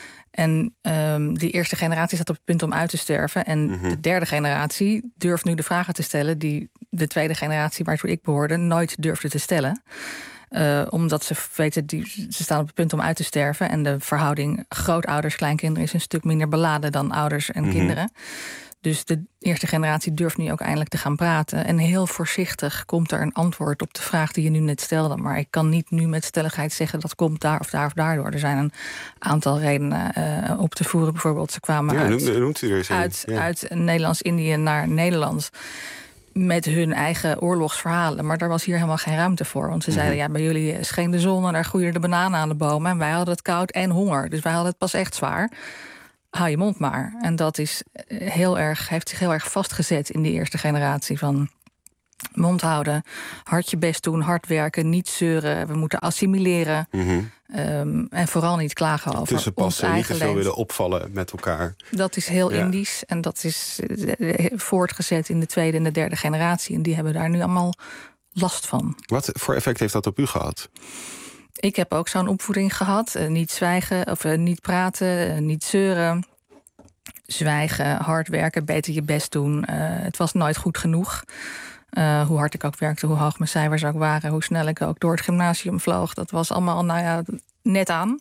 [SPEAKER 4] En um, die eerste generatie staat op het punt om uit te sterven. En mm-hmm. de derde generatie durft nu de vragen te stellen die de tweede generatie, waartoe ik behoorde, nooit durfde te stellen. Uh, omdat ze weten, die, ze staan op het punt om uit te sterven. En de verhouding grootouders-kleinkinderen is een stuk minder beladen dan ouders en mm-hmm. kinderen. Dus de eerste generatie durft nu ook eindelijk te gaan praten. En heel voorzichtig komt er een antwoord op de vraag die je nu net stelde. Maar ik kan niet nu met stelligheid zeggen dat komt daar of daar of daardoor. Er zijn een aantal redenen uh, op te voeren. Bijvoorbeeld, ze kwamen
[SPEAKER 1] ja,
[SPEAKER 4] uit,
[SPEAKER 1] noemt, noemt u er eens
[SPEAKER 4] uit,
[SPEAKER 1] ja.
[SPEAKER 4] uit Nederlands-Indië naar Nederland met hun eigen oorlogsverhalen. Maar daar was hier helemaal geen ruimte voor. Want ze mm-hmm. zeiden, ja, bij jullie scheen de zon en daar groeiden de bananen aan de bomen. En wij hadden het koud en honger. Dus wij hadden het pas echt zwaar. Hou je mond maar. En dat is heel erg, heeft zich heel erg vastgezet in die eerste generatie van mond houden, hard je best doen, hard werken, niet zeuren. We moeten assimileren. Mm-hmm. Um, en vooral niet klagen over
[SPEAKER 1] tussenpassen,
[SPEAKER 4] ons eigen
[SPEAKER 1] niet te veel
[SPEAKER 4] leven.
[SPEAKER 1] willen opvallen met elkaar.
[SPEAKER 4] Dat is heel
[SPEAKER 1] ja.
[SPEAKER 4] Indisch. En dat is voortgezet in de tweede en de derde generatie. En die hebben daar nu allemaal last van.
[SPEAKER 1] Wat voor effect heeft dat op u gehad?
[SPEAKER 4] Ik heb ook zo'n opvoeding gehad. Uh, niet zwijgen, of uh, niet praten, uh, niet zeuren. Zwijgen, hard werken, beter je best doen. Uh, het was nooit goed genoeg. Uh, hoe hard ik ook werkte, hoe hoog mijn cijfers ook waren, hoe snel ik ook door het gymnasium vloog. Dat was allemaal, nou ja, net aan.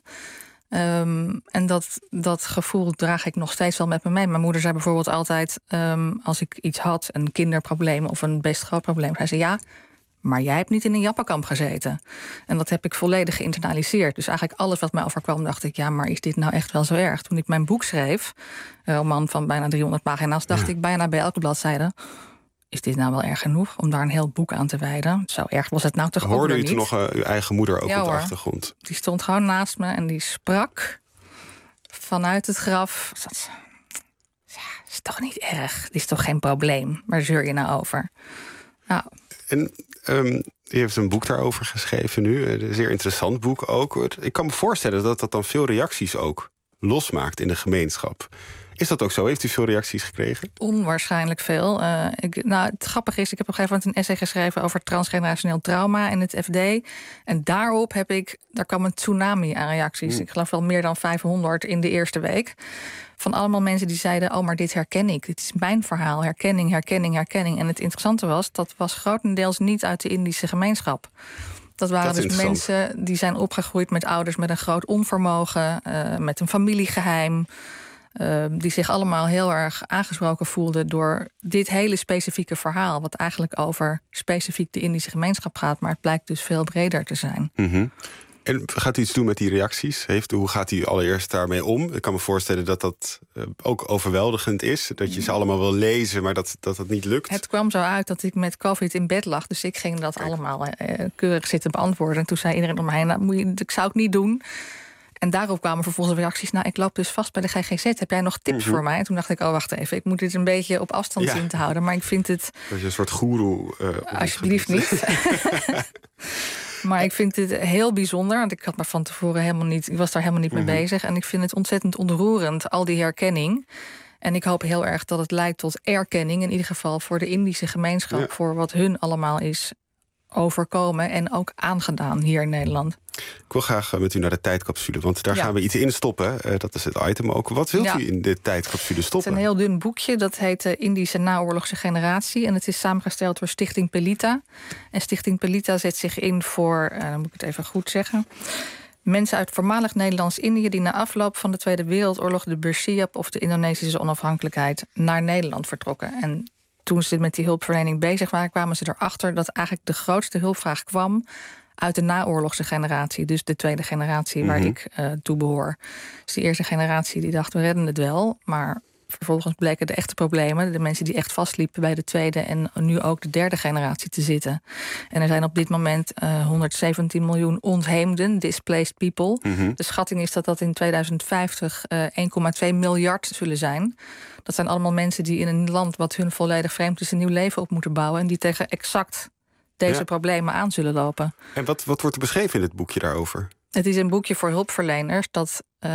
[SPEAKER 4] Um, en dat, dat gevoel draag ik nog steeds wel met me mee. Mijn moeder zei bijvoorbeeld altijd, um, als ik iets had, een kinderprobleem of een best groot probleem, zei ze ja, maar jij hebt niet in een jappenkamp gezeten. En dat heb ik volledig geïnternaliseerd. Dus eigenlijk alles wat mij overkwam, dacht ik, ja, maar is dit nou echt wel zo erg? Toen ik mijn boek schreef, een roman van bijna driehonderd pagina's, dacht ja. ik bijna bij elke bladzijde, is dit nou wel erg genoeg om daar een heel boek aan te wijden? Zo erg was het nou toch ook niet.
[SPEAKER 1] Hoorde u toen nog uh, uw eigen moeder ook
[SPEAKER 4] ja,
[SPEAKER 1] op de
[SPEAKER 4] hoor.
[SPEAKER 1] achtergrond?
[SPEAKER 4] Die stond gewoon naast me en die sprak vanuit het graf. Dat, ja, is toch niet erg? Dit is toch geen probleem? Waar zeur je nou over? Nou.
[SPEAKER 1] En um, u heeft een boek daarover geschreven nu. Een zeer interessant boek ook. Ik kan me voorstellen dat dat dan veel reacties ook losmaakt in de gemeenschap. Is dat ook zo? Heeft u veel reacties gekregen?
[SPEAKER 4] Onwaarschijnlijk veel. Uh, ik, nou, het grappige is, ik heb op een gegeven moment een essay geschreven over transgenerationeel trauma in het F D. En daarop heb ik, daar kwam een tsunami aan reacties. Mm. Ik geloof wel meer dan vijfhonderd in de eerste week. Van allemaal mensen die zeiden, oh, maar dit herken ik. Dit is mijn verhaal. Herkenning, herkenning, herkenning. En het interessante was, dat was grotendeels niet uit de Indische gemeenschap. Dat waren dat dus mensen die zijn opgegroeid met ouders met een groot onvermogen, uh, met een familiegeheim. Uh, die zich allemaal heel erg aangesproken voelden door dit hele specifieke verhaal, wat eigenlijk over specifiek de Indische gemeenschap gaat, maar het blijkt dus veel breder te zijn.
[SPEAKER 1] Mm-hmm. En gaat u iets doen met die reacties? Heeft, hoe gaat u allereerst daarmee om? Ik kan me voorstellen dat dat uh, ook overweldigend is. Dat je ze allemaal wil lezen, maar dat dat, dat niet lukt.
[SPEAKER 4] Het kwam zo uit dat ik met COVID in bed lag. Dus ik ging dat Kijk. allemaal uh, keurig zitten beantwoorden. En toen zei iedereen om me heen, nou, moet je, ik zou het niet doen. En daarop kwamen vervolgens reacties. Nou, ik loop dus vast bij de G G Z. Heb jij nog tips mm-hmm. voor mij? En toen dacht ik, oh, wacht even. Ik moet dit een beetje op afstand ja. zien te houden. Maar ik vind het...
[SPEAKER 1] Dat je een soort goeroe... Uh,
[SPEAKER 4] alsjeblieft niet. Maar ik vind dit heel bijzonder. Want ik had me van tevoren helemaal niet... Ik was daar helemaal niet mee mm-hmm. bezig. En ik vind het ontzettend ontroerend, al die herkenning. En ik hoop heel erg dat het leidt tot erkenning. In ieder geval voor de Indische gemeenschap. Ja. Voor wat hun allemaal is overkomen en ook aangedaan hier in Nederland.
[SPEAKER 1] Ik wil graag met u naar de tijdcapsule, want daar
[SPEAKER 4] ja.
[SPEAKER 1] gaan we iets in stoppen. Uh, dat is het item ook. Wat wilt ja. u in de tijdcapsule stoppen?
[SPEAKER 4] Het is een heel dun boekje, dat heet de Indische naoorlogse generatie. En het is samengesteld door Stichting Pelita. En Stichting Pelita zet zich in voor, uh, dan moet ik het even goed zeggen, mensen uit voormalig Nederlands-Indië die na afloop van de Tweede Wereldoorlog de Bersiap of de Indonesische onafhankelijkheid naar Nederland vertrokken. En toen ze met die hulpverlening bezig waren, kwamen ze erachter dat eigenlijk de grootste hulpvraag kwam uit de naoorlogse generatie. Dus de tweede generatie waar mm-hmm. ik uh, toe behoor. Dus die eerste generatie die dacht, we redden het wel. Maar vervolgens bleken de echte problemen, de mensen die echt vastliepen bij de tweede en nu ook de derde generatie te zitten. En er zijn op dit moment uh, honderdzeventien miljoen ontheemden, displaced people. Mm-hmm. De schatting is dat dat in tweeduizend vijftig uh, één komma twee miljard zullen zijn. Dat zijn allemaal mensen die in een land wat hun volledig vreemd is een nieuw leven op moeten bouwen en die tegen exact deze ja. problemen aan zullen lopen.
[SPEAKER 1] En wat, wat wordt er beschreven in het boekje daarover?
[SPEAKER 4] Het is een boekje voor hulpverleners dat uh,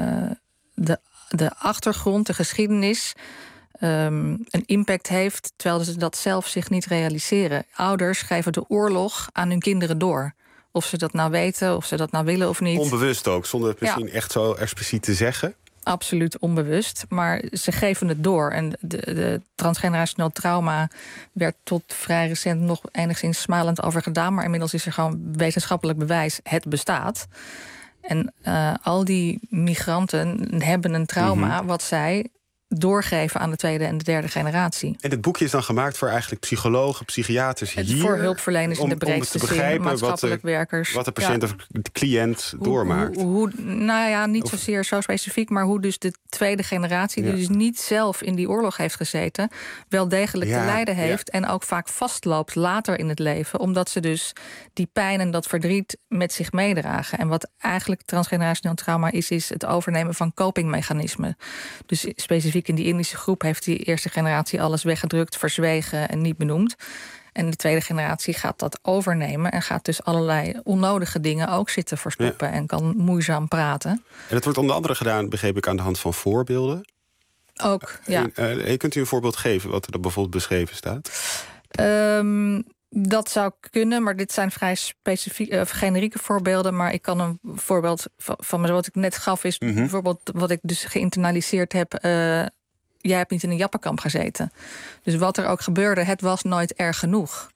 [SPEAKER 4] de, de achtergrond, de geschiedenis, um, een impact heeft, terwijl ze dat zelf zich niet realiseren. Ouders geven de oorlog aan hun kinderen door. Of ze dat nou weten, of ze dat nou willen of niet.
[SPEAKER 1] Onbewust ook, zonder het misschien ja. echt zo expliciet te zeggen.
[SPEAKER 4] Absoluut onbewust, maar ze geven het door. En de, de transgenerationeel trauma werd tot vrij recent nog enigszins smalend over gedaan, maar inmiddels is er gewoon wetenschappelijk bewijs, het bestaat. En uh, al die migranten hebben een trauma mm-hmm. wat zij doorgeven aan de tweede en de derde generatie.
[SPEAKER 1] En dit boekje is dan gemaakt voor eigenlijk psychologen, psychiaters
[SPEAKER 4] het
[SPEAKER 1] hier.
[SPEAKER 4] Voor hulpverleners in de breedste zin, maatschappelijk
[SPEAKER 1] wat,
[SPEAKER 4] werkers.
[SPEAKER 1] Wat de patiënt ja. of de cliënt hoe, doormaakt.
[SPEAKER 4] Hoe, hoe, nou ja, niet of, zozeer zo specifiek, maar hoe dus de tweede generatie, ja. die dus niet zelf in die oorlog heeft gezeten, wel degelijk ja, te lijden heeft ja. en ook vaak vastloopt later in het leven, omdat ze dus die pijn en dat verdriet met zich meedragen. En wat eigenlijk transgenerationeel trauma is, is het overnemen van copingmechanismen. Dus specifiek in die Indische groep heeft die eerste generatie alles weggedrukt, verzwegen en niet benoemd. En de tweede generatie gaat dat overnemen en gaat dus allerlei onnodige dingen ook zitten verstoppen ja. en kan moeizaam praten.
[SPEAKER 1] En dat wordt onder andere gedaan, begreep ik, aan de hand van voorbeelden.
[SPEAKER 4] Ook, ja.
[SPEAKER 1] En, uh, kunt u een voorbeeld geven wat er bijvoorbeeld beschreven staat?
[SPEAKER 4] Um, Dat zou kunnen, maar dit zijn vrij specifieke, uh, generieke voorbeelden. Maar ik kan een voorbeeld van, van wat ik net gaf is mm-hmm. bijvoorbeeld wat ik dus geïnternaliseerd heb. Uh, jij hebt niet in een jappenkamp gezeten. Dus wat er ook gebeurde, het was nooit erg genoeg.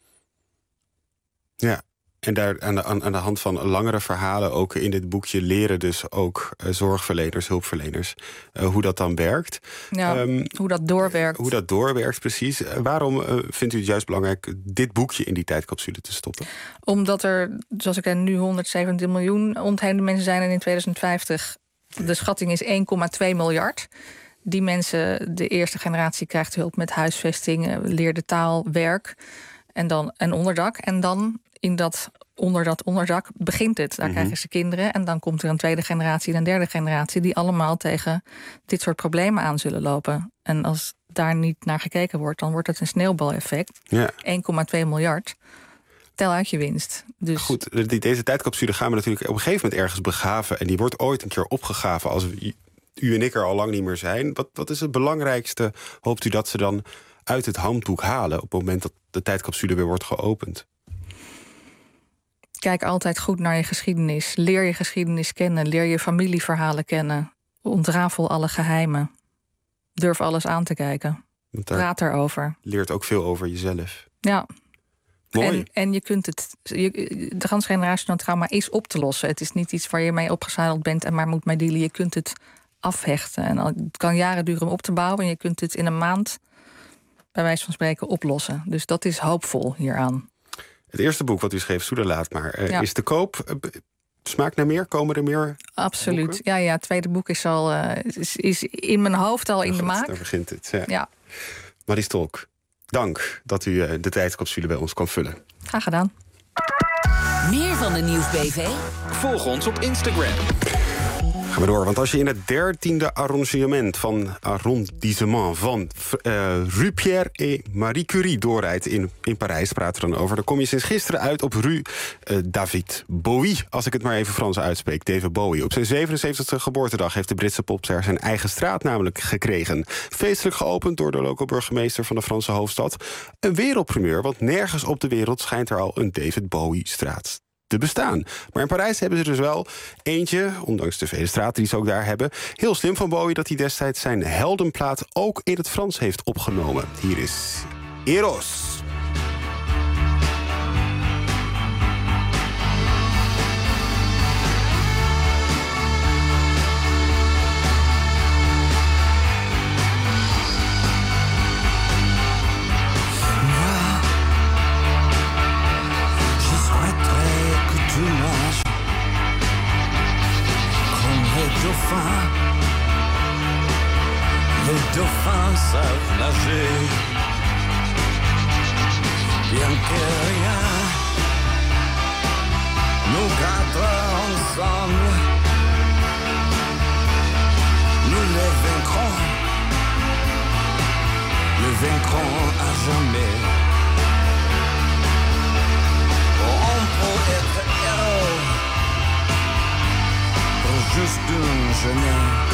[SPEAKER 1] Ja. En daar aan de, aan de hand van langere verhalen, ook in dit boekje, leren dus ook uh, zorgverleners, hulpverleners, uh, hoe dat dan werkt.
[SPEAKER 4] Ja, um, hoe dat doorwerkt.
[SPEAKER 1] Hoe dat doorwerkt, precies. Uh, waarom uh, vindt u het juist belangrijk dit boekje in die tijdcapsule te stoppen?
[SPEAKER 4] Omdat er, zoals ik zei, nu honderdzeventien miljoen ontheemde mensen zijn en in tweeduizend vijftig de schatting is één komma twee miljard. Die mensen, de eerste generatie krijgt hulp met huisvesting, leerde taal, werk en dan een onderdak. En dan in dat, onder dat onderdak begint het. Daar mm-hmm. krijgen ze kinderen en dan komt er een tweede generatie en een derde generatie die allemaal tegen dit soort problemen aan zullen lopen. En als daar niet naar gekeken wordt, dan wordt het een sneeuwbaleffect.
[SPEAKER 1] Ja.
[SPEAKER 4] één komma twee miljard. Tel uit je winst. Dus
[SPEAKER 1] goed, deze tijdcapsule gaan we natuurlijk op een gegeven moment ergens begraven. En die wordt ooit een keer opgegraven als u en ik er al lang niet meer zijn. Wat, wat is het belangrijkste, hoopt u dat ze dan uit het handboek halen op het moment dat de tijdcapsule weer wordt geopend?
[SPEAKER 4] Kijk altijd goed naar je geschiedenis. Leer je geschiedenis kennen. Leer je familieverhalen kennen. Ontrafel alle geheimen. Durf alles aan te kijken. Praat erover.
[SPEAKER 1] Leert ook veel over jezelf.
[SPEAKER 4] Ja.
[SPEAKER 1] Mooi.
[SPEAKER 4] En, en je kunt het. Je, de transgenerationeel trauma is op te lossen. Het is niet iets waar je mee opgezadeld bent en maar moet mee dealen. Je kunt het afhechten. En het kan jaren duren om op te bouwen. En je kunt het in een maand, bij wijze van spreken, oplossen. Dus dat is hoopvol hieraan.
[SPEAKER 1] Het eerste boek wat u schreef, Soeda Laat maar, uh,
[SPEAKER 4] ja.
[SPEAKER 1] is te koop. Uh, smaakt naar meer? Komen er meer?
[SPEAKER 4] Absoluut.
[SPEAKER 1] Boeken?
[SPEAKER 4] Ja, ja, het tweede boek is al uh, is, is in mijn hoofd al in
[SPEAKER 1] oh,
[SPEAKER 4] de
[SPEAKER 1] God,
[SPEAKER 4] maak.
[SPEAKER 1] Daar begint het. Ja.
[SPEAKER 4] ja.
[SPEAKER 1] Marie Stolk, dank dat u uh, de tijdcapsule bij ons kan vullen.
[SPEAKER 4] Graag gedaan.
[SPEAKER 17] Meer van de Nieuwsbv?
[SPEAKER 5] Volg ons op Instagram.
[SPEAKER 1] Gaan we door, want als je in het dertiende arrondissement van arrondissement van uh, Rue Pierre et Marie Curie doorrijdt in, in Parijs, praten we dan over. Dan kom je sinds gisteren uit op Rue uh, David Bowie, als ik het maar even Frans uitspreek. David Bowie. Op zijn zevenenzeventigste geboortedag heeft de Britse popster zijn eigen straat namelijk gekregen. Feestelijk geopend door de lokale burgemeester van de Franse hoofdstad. Een wereldprimeur, want nergens op de wereld schijnt er al een David Bowie-straat te bestaan. Maar in Parijs hebben ze dus wel eentje, ondanks de vele straten die ze ook daar hebben. Heel slim van Bowie dat hij destijds zijn heldenplaat ook in het Frans heeft opgenomen. Hier is Eros.
[SPEAKER 7] Les dauphins savent nager, bien que rien nous quatre ensemble, nous les vaincrons, les vaincrons à jamais. On peut être héros pour juste une journée.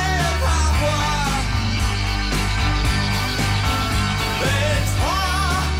[SPEAKER 23] Et toi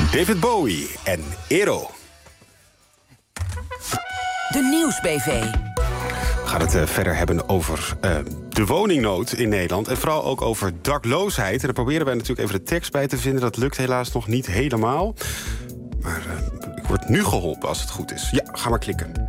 [SPEAKER 1] David Bowie en Ero.
[SPEAKER 17] De Nieuws-B V.
[SPEAKER 1] We gaan het uh, verder hebben over uh, de woningnood in Nederland. En vooral ook over dakloosheid. En daar proberen wij natuurlijk even de tekst bij te vinden. Dat lukt helaas nog niet helemaal. Maar uh, ik word nu geholpen als het goed is. Ja, ga maar klikken.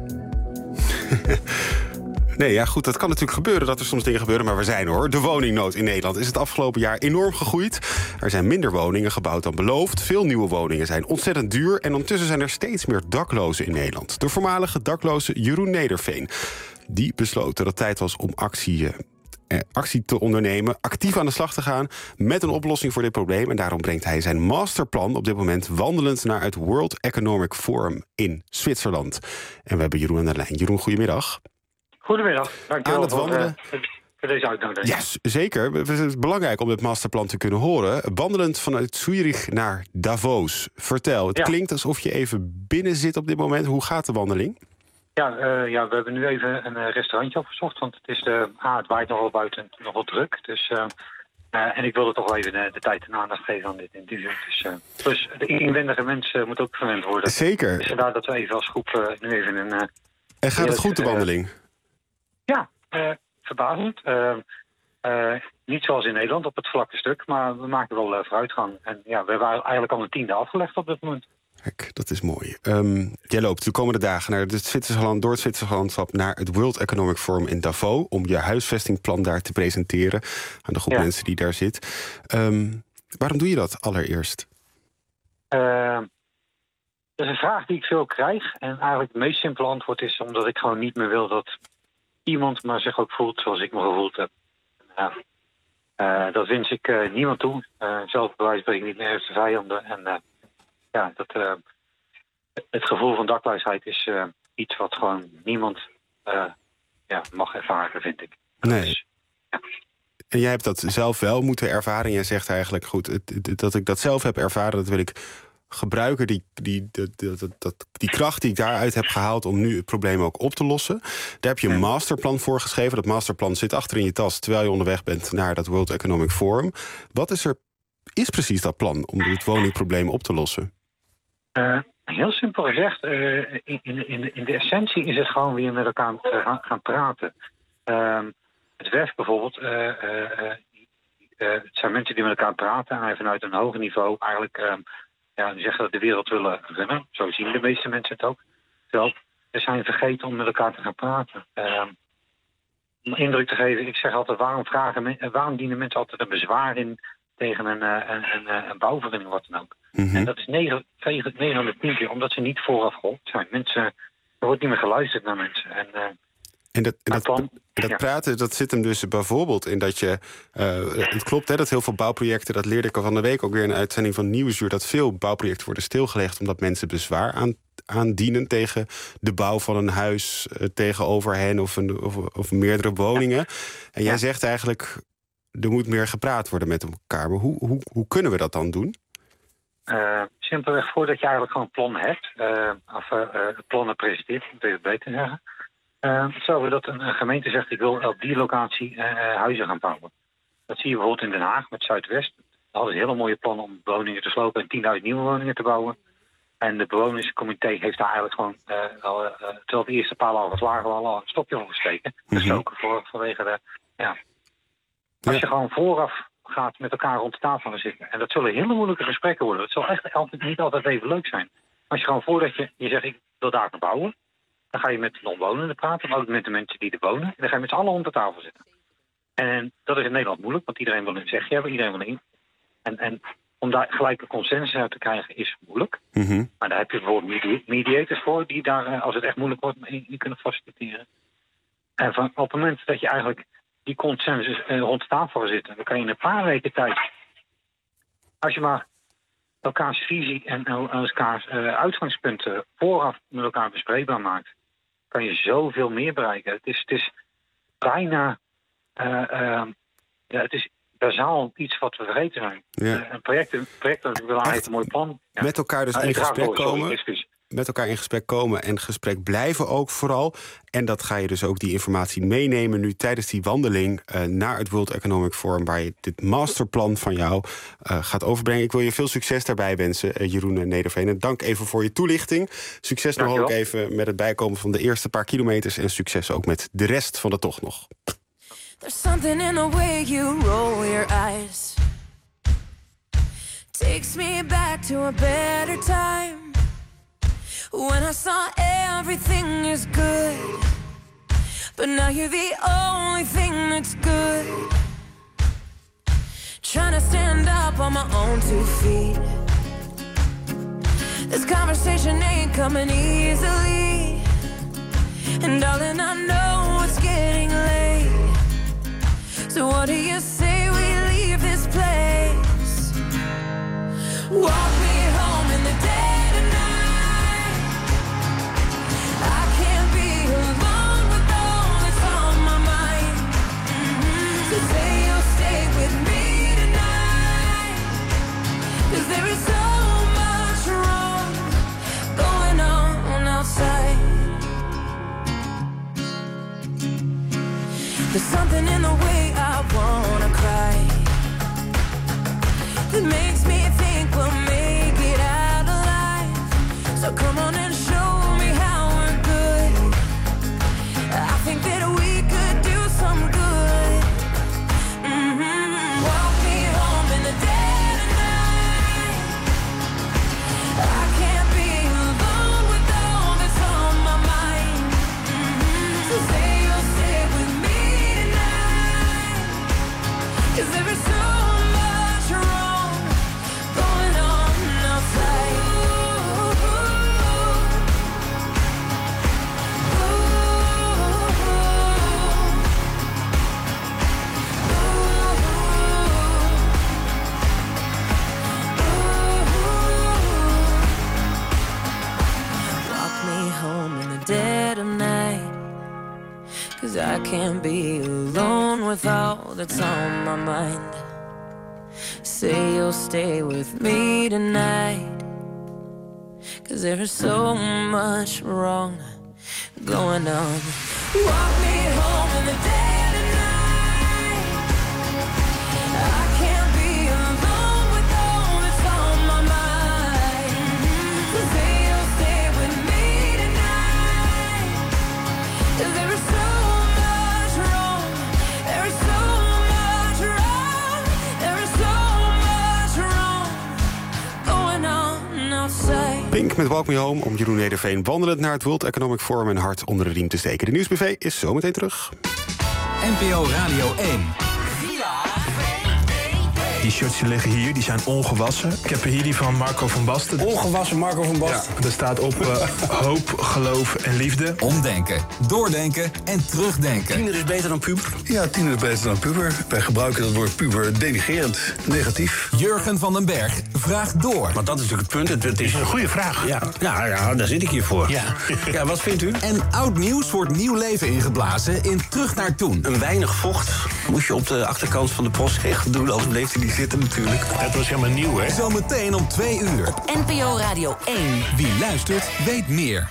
[SPEAKER 1] Nee, ja, goed, dat kan natuurlijk gebeuren dat er soms dingen gebeuren. Maar we zijn hoor. De woningnood in Nederland is het afgelopen jaar enorm gegroeid. Er zijn minder woningen gebouwd dan beloofd. Veel nieuwe woningen zijn ontzettend duur. En ondertussen zijn er steeds meer daklozen in Nederland. De voormalige dakloze Jeroen Nederveen. Die besloot dat het tijd was om actie, eh, actie te ondernemen. Actief aan de slag te gaan met een oplossing voor dit probleem. En daarom brengt hij zijn masterplan op dit moment wandelend naar het World Economic Forum in Zwitserland. En we hebben Jeroen aan de lijn. Jeroen, goedemiddag.
[SPEAKER 6] Goedemiddag, dankjewel
[SPEAKER 1] aan het wandelen.
[SPEAKER 6] voor, uh, voor deze uitnodiging.
[SPEAKER 1] Ja, yes, zeker. Het is belangrijk om dit masterplan te kunnen horen. Wandelend vanuit Zurich naar Davos. Vertel, het
[SPEAKER 6] ja.
[SPEAKER 1] klinkt alsof je even binnen zit op dit moment. Hoe gaat de wandeling?
[SPEAKER 6] Ja, uh, ja, we hebben nu even een uh, restaurantje opgezocht. Want het, is de, ah, het waait nogal buiten, nogal druk. Dus, uh, uh, en ik wilde toch wel even uh, de tijd en aandacht geven aan dit interview. Dus, uh, plus de inwendige mensen moeten ook verwend worden.
[SPEAKER 1] Zeker.
[SPEAKER 6] Dus vandaar dat we even als groep uh, nu even een... Uh,
[SPEAKER 1] en gaat het goed, de wandeling? Uh,
[SPEAKER 6] Ja, uh, verbazend. Uh, uh, niet zoals in Nederland op het vlakke stuk, maar we maken wel uh, vooruitgang. En ja, we waren eigenlijk al een tiende afgelegd op dit moment.
[SPEAKER 1] Kijk, dat is mooi. Um, jij loopt de komende dagen naar het Zwitserland, door het Zwitserlandschap naar het World Economic Forum in Davos om je huisvestingplan daar te presenteren aan de groep ja. mensen die daar zit. Um, waarom doe je dat allereerst?
[SPEAKER 6] Uh, dat is een vraag die ik veel krijg. En eigenlijk het meest simpele antwoord is omdat ik gewoon niet meer wil dat iemand maar zich ook voelt zoals ik me gevoeld heb. Ja. Uh, dat wens ik uh, niemand toe. Uh, zelf bewijs ben ik niet meer de vijanden. En uh, ja, dat, uh, het gevoel van dakloosheid is uh, iets wat gewoon niemand uh, ja, mag ervaren, vind ik.
[SPEAKER 1] Nee.
[SPEAKER 6] Dus, ja.
[SPEAKER 1] En jij hebt dat zelf wel moeten ervaren. Jij zegt eigenlijk, goed, het, het, dat ik dat zelf heb ervaren, dat wil ik gebruiken, die, die, die, die, die, die kracht die ik daaruit heb gehaald om nu het probleem ook op te lossen. Daar heb je een masterplan voor geschreven. Dat masterplan zit achter in je tas terwijl je onderweg bent naar dat World Economic Forum. Wat is er, is precies dat plan om het woningprobleem op te lossen?
[SPEAKER 6] Uh, heel simpel gezegd, uh, in, in, in de essentie is het gewoon weer met elkaar gaan, gaan praten. Uh, het W E F bijvoorbeeld, uh, uh, uh, uh, het zijn mensen die met elkaar praten en vanuit een hoger niveau eigenlijk Uh, Ja, die zeggen dat de wereld willen runnen. Zo zien de meeste mensen het ook. Terwijl ze zijn vergeten om met elkaar te gaan praten. Uh, om indruk te geven, ik zeg altijd, waarom, vragen, waarom dienen mensen altijd een bezwaar in tegen een, een, een, een bouwvergunning, wat dan ook. Mm-hmm. En dat is negen van de tien keer, omdat ze niet vooraf gehoord zijn. Mensen, er wordt niet meer geluisterd naar mensen. En, uh,
[SPEAKER 1] En dat, en dat,
[SPEAKER 6] dan,
[SPEAKER 1] dat
[SPEAKER 6] ja.
[SPEAKER 1] praten, dat zit hem dus bijvoorbeeld in dat je... Uh, het klopt hè, dat heel veel bouwprojecten, dat leerde ik al van de week ook weer in een uitzending van Nieuwsuur, dat veel bouwprojecten worden stilgelegd omdat mensen bezwaar aan, aandienen tegen de bouw van een huis uh, tegenover hen of, een, of, of meerdere woningen. En jij ja. zegt eigenlijk, er moet meer gepraat worden met elkaar. Maar hoe, hoe, hoe kunnen we dat dan doen?
[SPEAKER 6] Uh, simpelweg voordat je eigenlijk gewoon een plan hebt, uh, of uh, uh, plannen presenteert, moet ik het beter zeggen. Uh, hetzelfde dat een, een gemeente zegt, ik wil op die locatie uh, huizen gaan bouwen. Dat zie je bijvoorbeeld in Den Haag met Zuidwest. Daar hadden ze hele mooie plannen om woningen te slopen en tienduizend nieuwe woningen te bouwen. En de bewonerscomité heeft daar eigenlijk gewoon, uh, al, uh, terwijl de eerste palen al geslagen waren, al een stopje voor gesteken. Mm-hmm. Gestoken voor, vanwege de, ja. Als je gewoon vooraf gaat met elkaar rond de tafel gaan zitten. En dat zullen hele moeilijke gesprekken worden. Het zal echt altijd, niet altijd even leuk zijn. Als je gewoon voordat je, je zegt, ik wil daar gaan bouwen. Dan ga je met de omwonenden praten, maar ook met de mensen die er wonen. En dan ga je met z'n allen rond de tafel zitten. En dat is in Nederland moeilijk, want iedereen wil een zegje hebben. Iedereen wil een... En, en om daar gelijk een consensus uit te krijgen is moeilijk. Mm-hmm. Maar daar heb je bijvoorbeeld medi- mediators voor, die daar, als het echt moeilijk wordt, in, in kunnen faciliteren. En van, op het moment dat je eigenlijk die consensus eh, rond de tafel gaat zitten, dan kan je in een paar weken tijd, als je maar elkaars visie en elkaars uh, uitgangspunten vooraf met elkaar bespreekbaar maakt, kan je zoveel meer bereiken. Het is, het is bijna, uh, uh, ja, het is bazaal iets wat we vergeten zijn. Ja. Uh, een project, een project dat we heeft een mooi plan. Ja.
[SPEAKER 1] Met elkaar dus uh, in gesprek komen. Sorry, met elkaar in gesprek komen en gesprek blijven ook vooral. En dat ga je dus ook die informatie meenemen nu tijdens die wandeling uh, naar het World Economic Forum, waar je dit masterplan van jou uh, gaat overbrengen. Ik wil je veel succes daarbij wensen, uh, Jeroen Nederveen. En dank even voor je toelichting. Succes nog ook even met het bijkomen van de eerste paar kilometers en succes ook met de rest van de tocht nog.
[SPEAKER 3] There's something in the way you roll your eyes. Takes me back to a better time. When I saw everything is good. But now you're the only thing that's good. Trying to stand up on my own two feet. This conversation ain't coming easily. And darling, I know it's getting late. So what do you say we leave this place? Walk me home in the dead of night. I can't be alone with all that's on my mind. Mm-hmm. So say you'll stay with me tonight. 'Cause there is so much wrong going on outside. There's something in the way I wanna cry that makes me think we'll make it out alive. So come on and show me how we're good. I think that we could do some good. Mm-hmm. Walk me home in the dead of night. I can't be alone with all that's on my mind. Mm-hmm. So say you'll stay with me tonight. 'Cause there is so much wrong going on outside. Ooh, ooh, ooh. Walk me home in the dead of night. 'Cause I can't be alone with all that's on my mind. Say you'll stay with me tonight. 'Cause there is so much wrong going on. Walk me home in the dead of night. I can't be alone with all that's on my mind. So say you'll stay with me tonight. 'Cause there is so much wrong. There is so much wrong. There is so much wrong going on outside.
[SPEAKER 1] Pink met Walk Me Home om Jeroen Nederveen wandelend naar het World Economic Forum en hard onder de riem te steken. De Nieuwsbv is zometeen terug.
[SPEAKER 17] N P O Radio één.
[SPEAKER 8] Die shirts die liggen hier, die zijn ongewassen. Ik heb er hier die van Marco van Basten.
[SPEAKER 23] Ongewassen Marco van Basten?
[SPEAKER 8] Ja, er staat op uh, hoop, geloof en liefde.
[SPEAKER 17] Omdenken, doordenken en terugdenken.
[SPEAKER 23] Tiener is beter dan puber?
[SPEAKER 8] Ja, tiener is beter dan puber. Wij gebruiken het woord puber denigrerend, negatief.
[SPEAKER 17] Jurgen van den Berg vraagt door.
[SPEAKER 23] Want dat is natuurlijk het punt. Het, het is een goede vraag. Ja, ja, ja, daar zit ik hier voor. Ja. Ja, wat vindt u?
[SPEAKER 17] En oud nieuws wordt nieuw leven ingeblazen in Terug naar Toen.
[SPEAKER 23] Een weinig vocht moest je op de achterkant van de postzegel doen, als bleef hij niet zitten natuurlijk. Dat was helemaal nieuw, hè?
[SPEAKER 17] Zometeen om twee uur.
[SPEAKER 13] Op N P O Radio één.
[SPEAKER 17] Wie luistert, weet meer.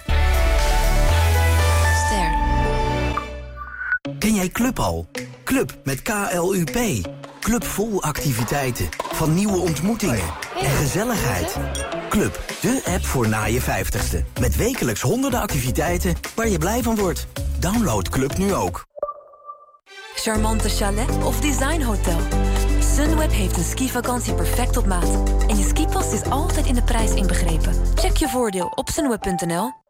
[SPEAKER 13] Ster.
[SPEAKER 24] Ken jij Club al? Club met K L U P. Club vol activiteiten, van nieuwe ontmoetingen en gezelligheid. Club, de app voor na je vijftigste. Met wekelijks honderden activiteiten waar je blij van wordt. Download Club nu ook.
[SPEAKER 25] Charmante chalet of designhotel. Sunweb heeft een skivakantie perfect op maat. En je skipas is altijd in de prijs inbegrepen. Check je voordeel op sunweb punt n l.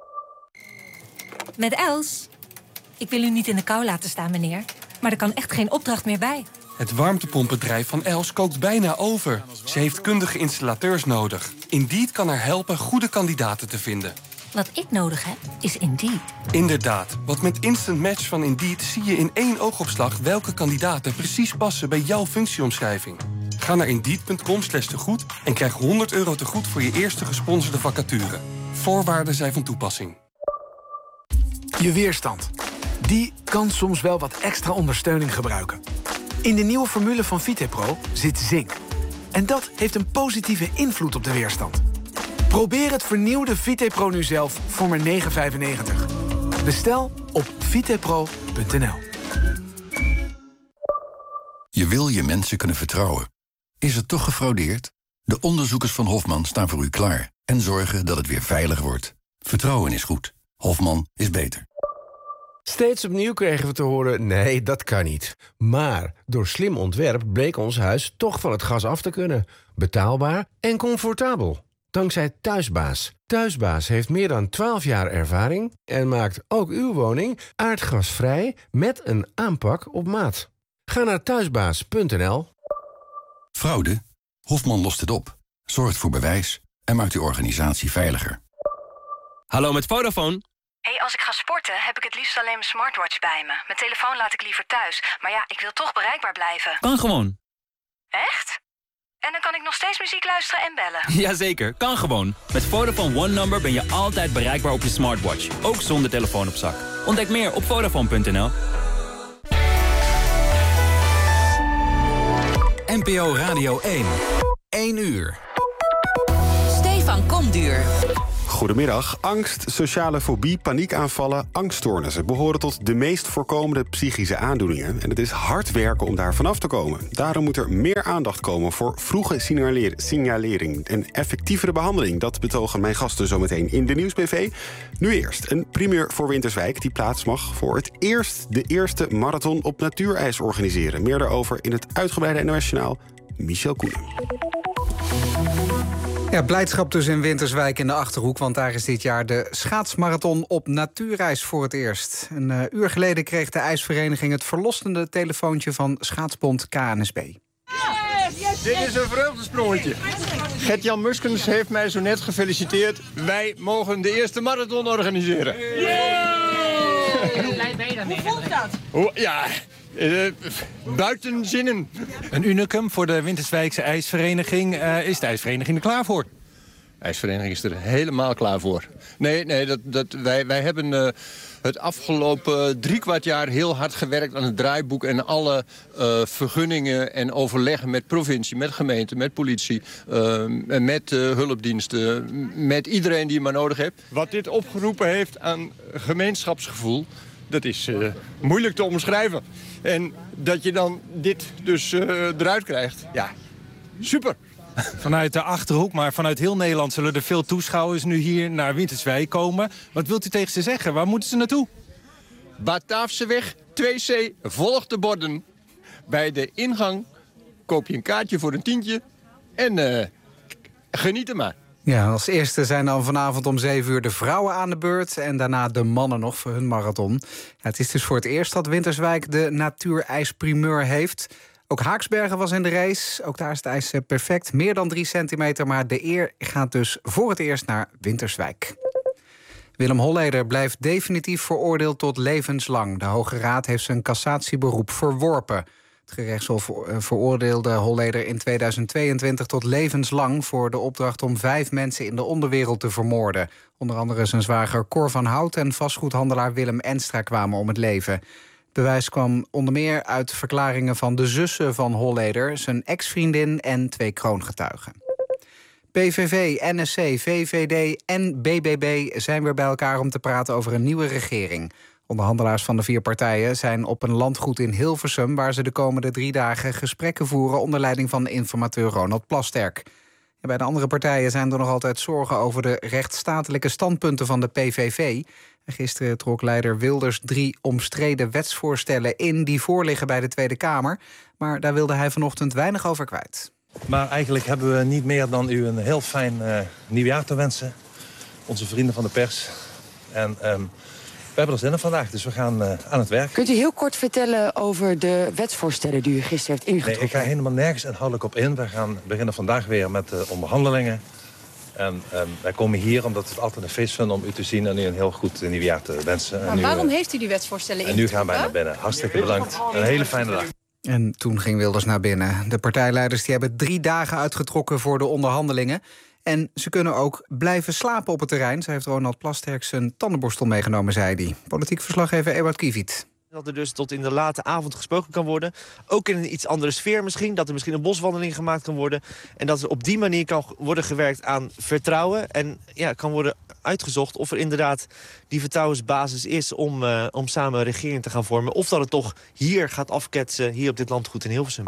[SPEAKER 26] Met Els. Ik wil u niet in de kou laten staan, meneer. Maar er kan echt geen opdracht meer bij.
[SPEAKER 27] Het warmtepompbedrijf van Els kookt bijna over. Ze heeft kundige installateurs nodig. Indeed kan haar helpen goede kandidaten te vinden.
[SPEAKER 26] Wat ik nodig heb, is Indeed.
[SPEAKER 27] Inderdaad, want met Instant Match van Indeed zie je in één oogopslag welke kandidaten precies passen bij jouw functieomschrijving. Ga naar indeed punt com slash tegoed en krijg honderd euro tegoed voor je eerste gesponsorde vacature. Voorwaarden zijn van toepassing.
[SPEAKER 28] Je weerstand. Die kan soms wel wat extra ondersteuning gebruiken. In de nieuwe formule van Vitepro zit zink. En dat heeft een positieve invloed op de weerstand. Probeer het vernieuwde VitePro nu zelf voor maar negen vijfennegentig. Bestel op vitepro punt n l.
[SPEAKER 10] Je wil je mensen kunnen vertrouwen. Is het toch gefraudeerd? De onderzoekers van Hofman staan voor u klaar en zorgen dat het weer veilig wordt. Vertrouwen is goed. Hofman is beter.
[SPEAKER 11] Steeds opnieuw kregen we te horen, nee, dat kan niet. Maar door slim ontwerp bleek ons huis toch van het gas af te kunnen. Betaalbaar en comfortabel. Dankzij Thuisbaas. Thuisbaas heeft meer dan twaalf jaar ervaring en maakt ook uw woning aardgasvrij met een aanpak op maat. Ga naar thuisbaas punt n l.
[SPEAKER 10] Fraude? Hofman lost het op, zorgt voor bewijs en maakt uw organisatie veiliger.
[SPEAKER 12] Hallo, met Vodafone.
[SPEAKER 14] Hey, als ik ga sporten heb ik het liefst alleen mijn smartwatch bij me. Mijn telefoon laat ik liever thuis. Maar ja, ik wil toch bereikbaar blijven.
[SPEAKER 12] Kan gewoon.
[SPEAKER 14] Echt? En dan kan ik nog steeds muziek luisteren en bellen?
[SPEAKER 12] Jazeker, kan gewoon. Met Vodafone One Number ben je altijd bereikbaar op je smartwatch. Ook zonder telefoon op zak. Ontdek meer op vodafone punt n l.
[SPEAKER 17] N P O Radio één. één uur.
[SPEAKER 15] Stefan Komduur.
[SPEAKER 1] Goedemiddag. Angst, sociale fobie, paniekaanvallen, angststoornissen behoren tot de meest voorkomende psychische aandoeningen. En het is hard werken om daar vanaf te komen. Daarom moet er meer aandacht komen voor vroege signaleer- signalering en effectievere behandeling. Dat betogen mijn gasten zometeen in de Nieuwsbv. Nu eerst een primeur voor Winterswijk die plaats mag voor het eerst de eerste marathon op natuurijs organiseren. Meer daarover in het uitgebreide N O S-journaal. Michel Koenen.
[SPEAKER 2] Ja, blijdschap dus in Winterswijk in de Achterhoek, want daar is dit jaar de schaatsmarathon op natuurijs voor het eerst. Een uh, uur geleden kreeg de ijsvereniging het verlossende telefoontje van schaatsbond K N S B.
[SPEAKER 16] Yes, yes, Dit is een vreugdesprongetje. Gert-Jan Muskens heeft mij zo net gefeliciteerd. Wij mogen de eerste marathon organiseren.
[SPEAKER 15] Hoe blij ben je daarmee? Hoe voelt dat?
[SPEAKER 16] Oh, ja, uh, buiten zinnen.
[SPEAKER 18] Een unicum voor de Winterswijkse ijsvereniging. Uh, is de ijsvereniging er klaar voor?
[SPEAKER 16] De ijsvereniging is er helemaal klaar voor. Nee, nee dat, dat, wij, wij hebben uh, het afgelopen drie kwart jaar heel hard gewerkt aan het draaiboek en alle uh, vergunningen en overleggen met provincie, met gemeente, met politie, uh, met uh, hulpdiensten, met iedereen die je maar nodig hebt. Wat dit opgeroepen heeft aan gemeenschapsgevoel, dat is uh, moeilijk te omschrijven. En dat je dan dit dus uh, eruit krijgt, ja, super.
[SPEAKER 18] Vanuit de Achterhoek, maar vanuit heel Nederland zullen er veel toeschouwers nu hier naar Winterswijk komen. Wat wilt u tegen ze zeggen? Waar moeten ze naartoe?
[SPEAKER 16] Bataafseweg twee C, volg de borden. Bij de ingang koop je een kaartje voor een tientje en uh, geniet er maar.
[SPEAKER 2] Ja, als eerste zijn dan vanavond om zeven uur de vrouwen aan de beurt en daarna de mannen nog voor hun marathon. Ja, het is dus voor het eerst dat Winterswijk de natuurijsprimeur heeft. Ook Haaksbergen was in de race. Ook daar is het ijs perfect. Meer dan drie centimeter, maar de eer gaat dus voor het eerst naar Winterswijk. Willem Holleder blijft definitief veroordeeld tot levenslang. De Hoge Raad heeft zijn cassatieberoep verworpen. Het gerechtshof veroordeelde Holleder in tweeduizend tweeëntwintig tot levenslang voor de opdracht om vijf mensen in de onderwereld te vermoorden. Onder andere zijn zwager Cor van Hout en vastgoedhandelaar Willem Enstra kwamen om het leven. Bewijs kwam onder meer uit verklaringen van de zussen van Holleder, zijn ex-vriendin en twee kroongetuigen. P V V, N S C, V V D en B B B zijn weer bij elkaar om te praten over een nieuwe regering. Onderhandelaars van de vier partijen zijn op een landgoed in Hilversum, waar ze de komende drie dagen gesprekken voeren onder leiding van informateur Ronald Plasterk. En bij de andere partijen zijn er nog altijd zorgen over de rechtsstatelijke standpunten van de P V V. En gisteren trok leider Wilders drie omstreden wetsvoorstellen in die voorliggen bij de Tweede Kamer. Maar daar wilde hij vanochtend weinig over kwijt.
[SPEAKER 20] Maar eigenlijk hebben we niet meer dan u een heel fijn uh, nieuwjaar te wensen. Onze vrienden van de pers. En um, we hebben er zin in vandaag, dus we gaan uh, aan het werk.
[SPEAKER 29] Kunt u heel kort vertellen over de wetsvoorstellen die u gisteren heeft ingetrokken?
[SPEAKER 20] Nee, ik ga helemaal nergens inhoudelijk op in. We gaan beginnen vandaag weer met de onderhandelingen. En um, wij komen hier omdat we het altijd een feest vinden om u te zien en u een heel goed nieuwjaar te wensen.
[SPEAKER 29] Maar
[SPEAKER 20] en nu,
[SPEAKER 29] waarom
[SPEAKER 20] uh,
[SPEAKER 29] heeft u die wetsvoorstellen
[SPEAKER 20] En nu gaan wij naar binnen. Hartstikke bedankt. Een hele fijne dag.
[SPEAKER 2] En toen ging Wilders naar binnen. De partijleiders die hebben drie dagen uitgetrokken voor de onderhandelingen. En ze kunnen ook blijven slapen op het terrein. Zo heeft Ronald Plasterk zijn tandenborstel meegenomen, zei hij. Politiek verslaggever Ewout Kiewiet.
[SPEAKER 3] Dat er dus tot in de late avond gesproken kan worden. Ook in een iets andere sfeer misschien. Dat er misschien een boswandeling gemaakt kan worden. En dat er op die manier kan worden gewerkt aan vertrouwen. En ja, kan worden uitgezocht of er inderdaad die vertrouwensbasis is... om, uh, om samen een regering te gaan vormen. Of dat het toch hier gaat afketsen, hier op dit landgoed in Hilversum.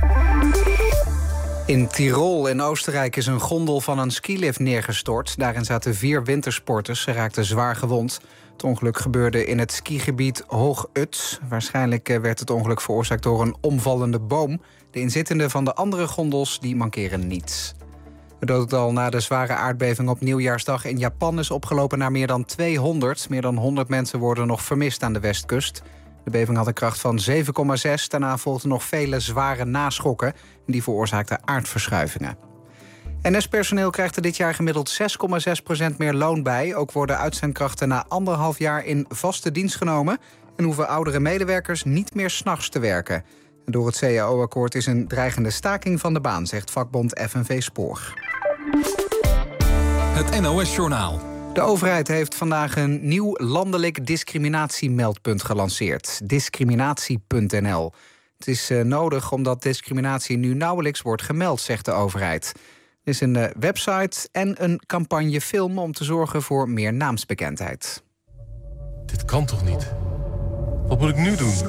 [SPEAKER 2] In Tirol in Oostenrijk is een gondel van een skilift neergestort. Daarin zaten vier wintersporters. Ze raakten zwaar gewond. Het ongeluk gebeurde in het skigebied Hoog-Uts. Waarschijnlijk werd het ongeluk veroorzaakt door een omvallende boom. De inzittenden van de andere gondels die mankeren niets. Het dodental na de zware aardbeving op Nieuwjaarsdag in Japan is opgelopen naar meer dan tweehonderd. Meer dan honderd mensen worden nog vermist aan de westkust. De beving had een kracht van zeven komma zes. Daarna volgden nog vele zware naschokken. Die veroorzaakten aardverschuivingen. N S-personeel krijgt er dit jaar gemiddeld zes komma zes procent meer loon bij. Ook worden uitzendkrachten na anderhalf jaar in vaste dienst genomen. En hoeven oudere medewerkers niet meer 's nachts te werken. En door het C A O-akkoord is een dreigende staking van de baan, zegt vakbond F N V Spoor.
[SPEAKER 4] Het N O S-journaal.
[SPEAKER 2] De overheid heeft vandaag een nieuw landelijk discriminatiemeldpunt gelanceerd. discriminatie punt n l. Het is uh, nodig omdat discriminatie nu nauwelijks wordt gemeld, zegt de overheid. Er is een uh, website en een campagnefilm om te zorgen voor meer naamsbekendheid.
[SPEAKER 5] Dit kan toch niet? Wat moet ik nu doen?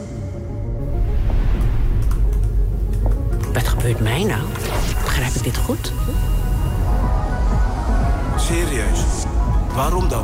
[SPEAKER 6] Wat gebeurt mij nou? Begrijp ik dit goed?
[SPEAKER 7] Serieus? Waarom dan?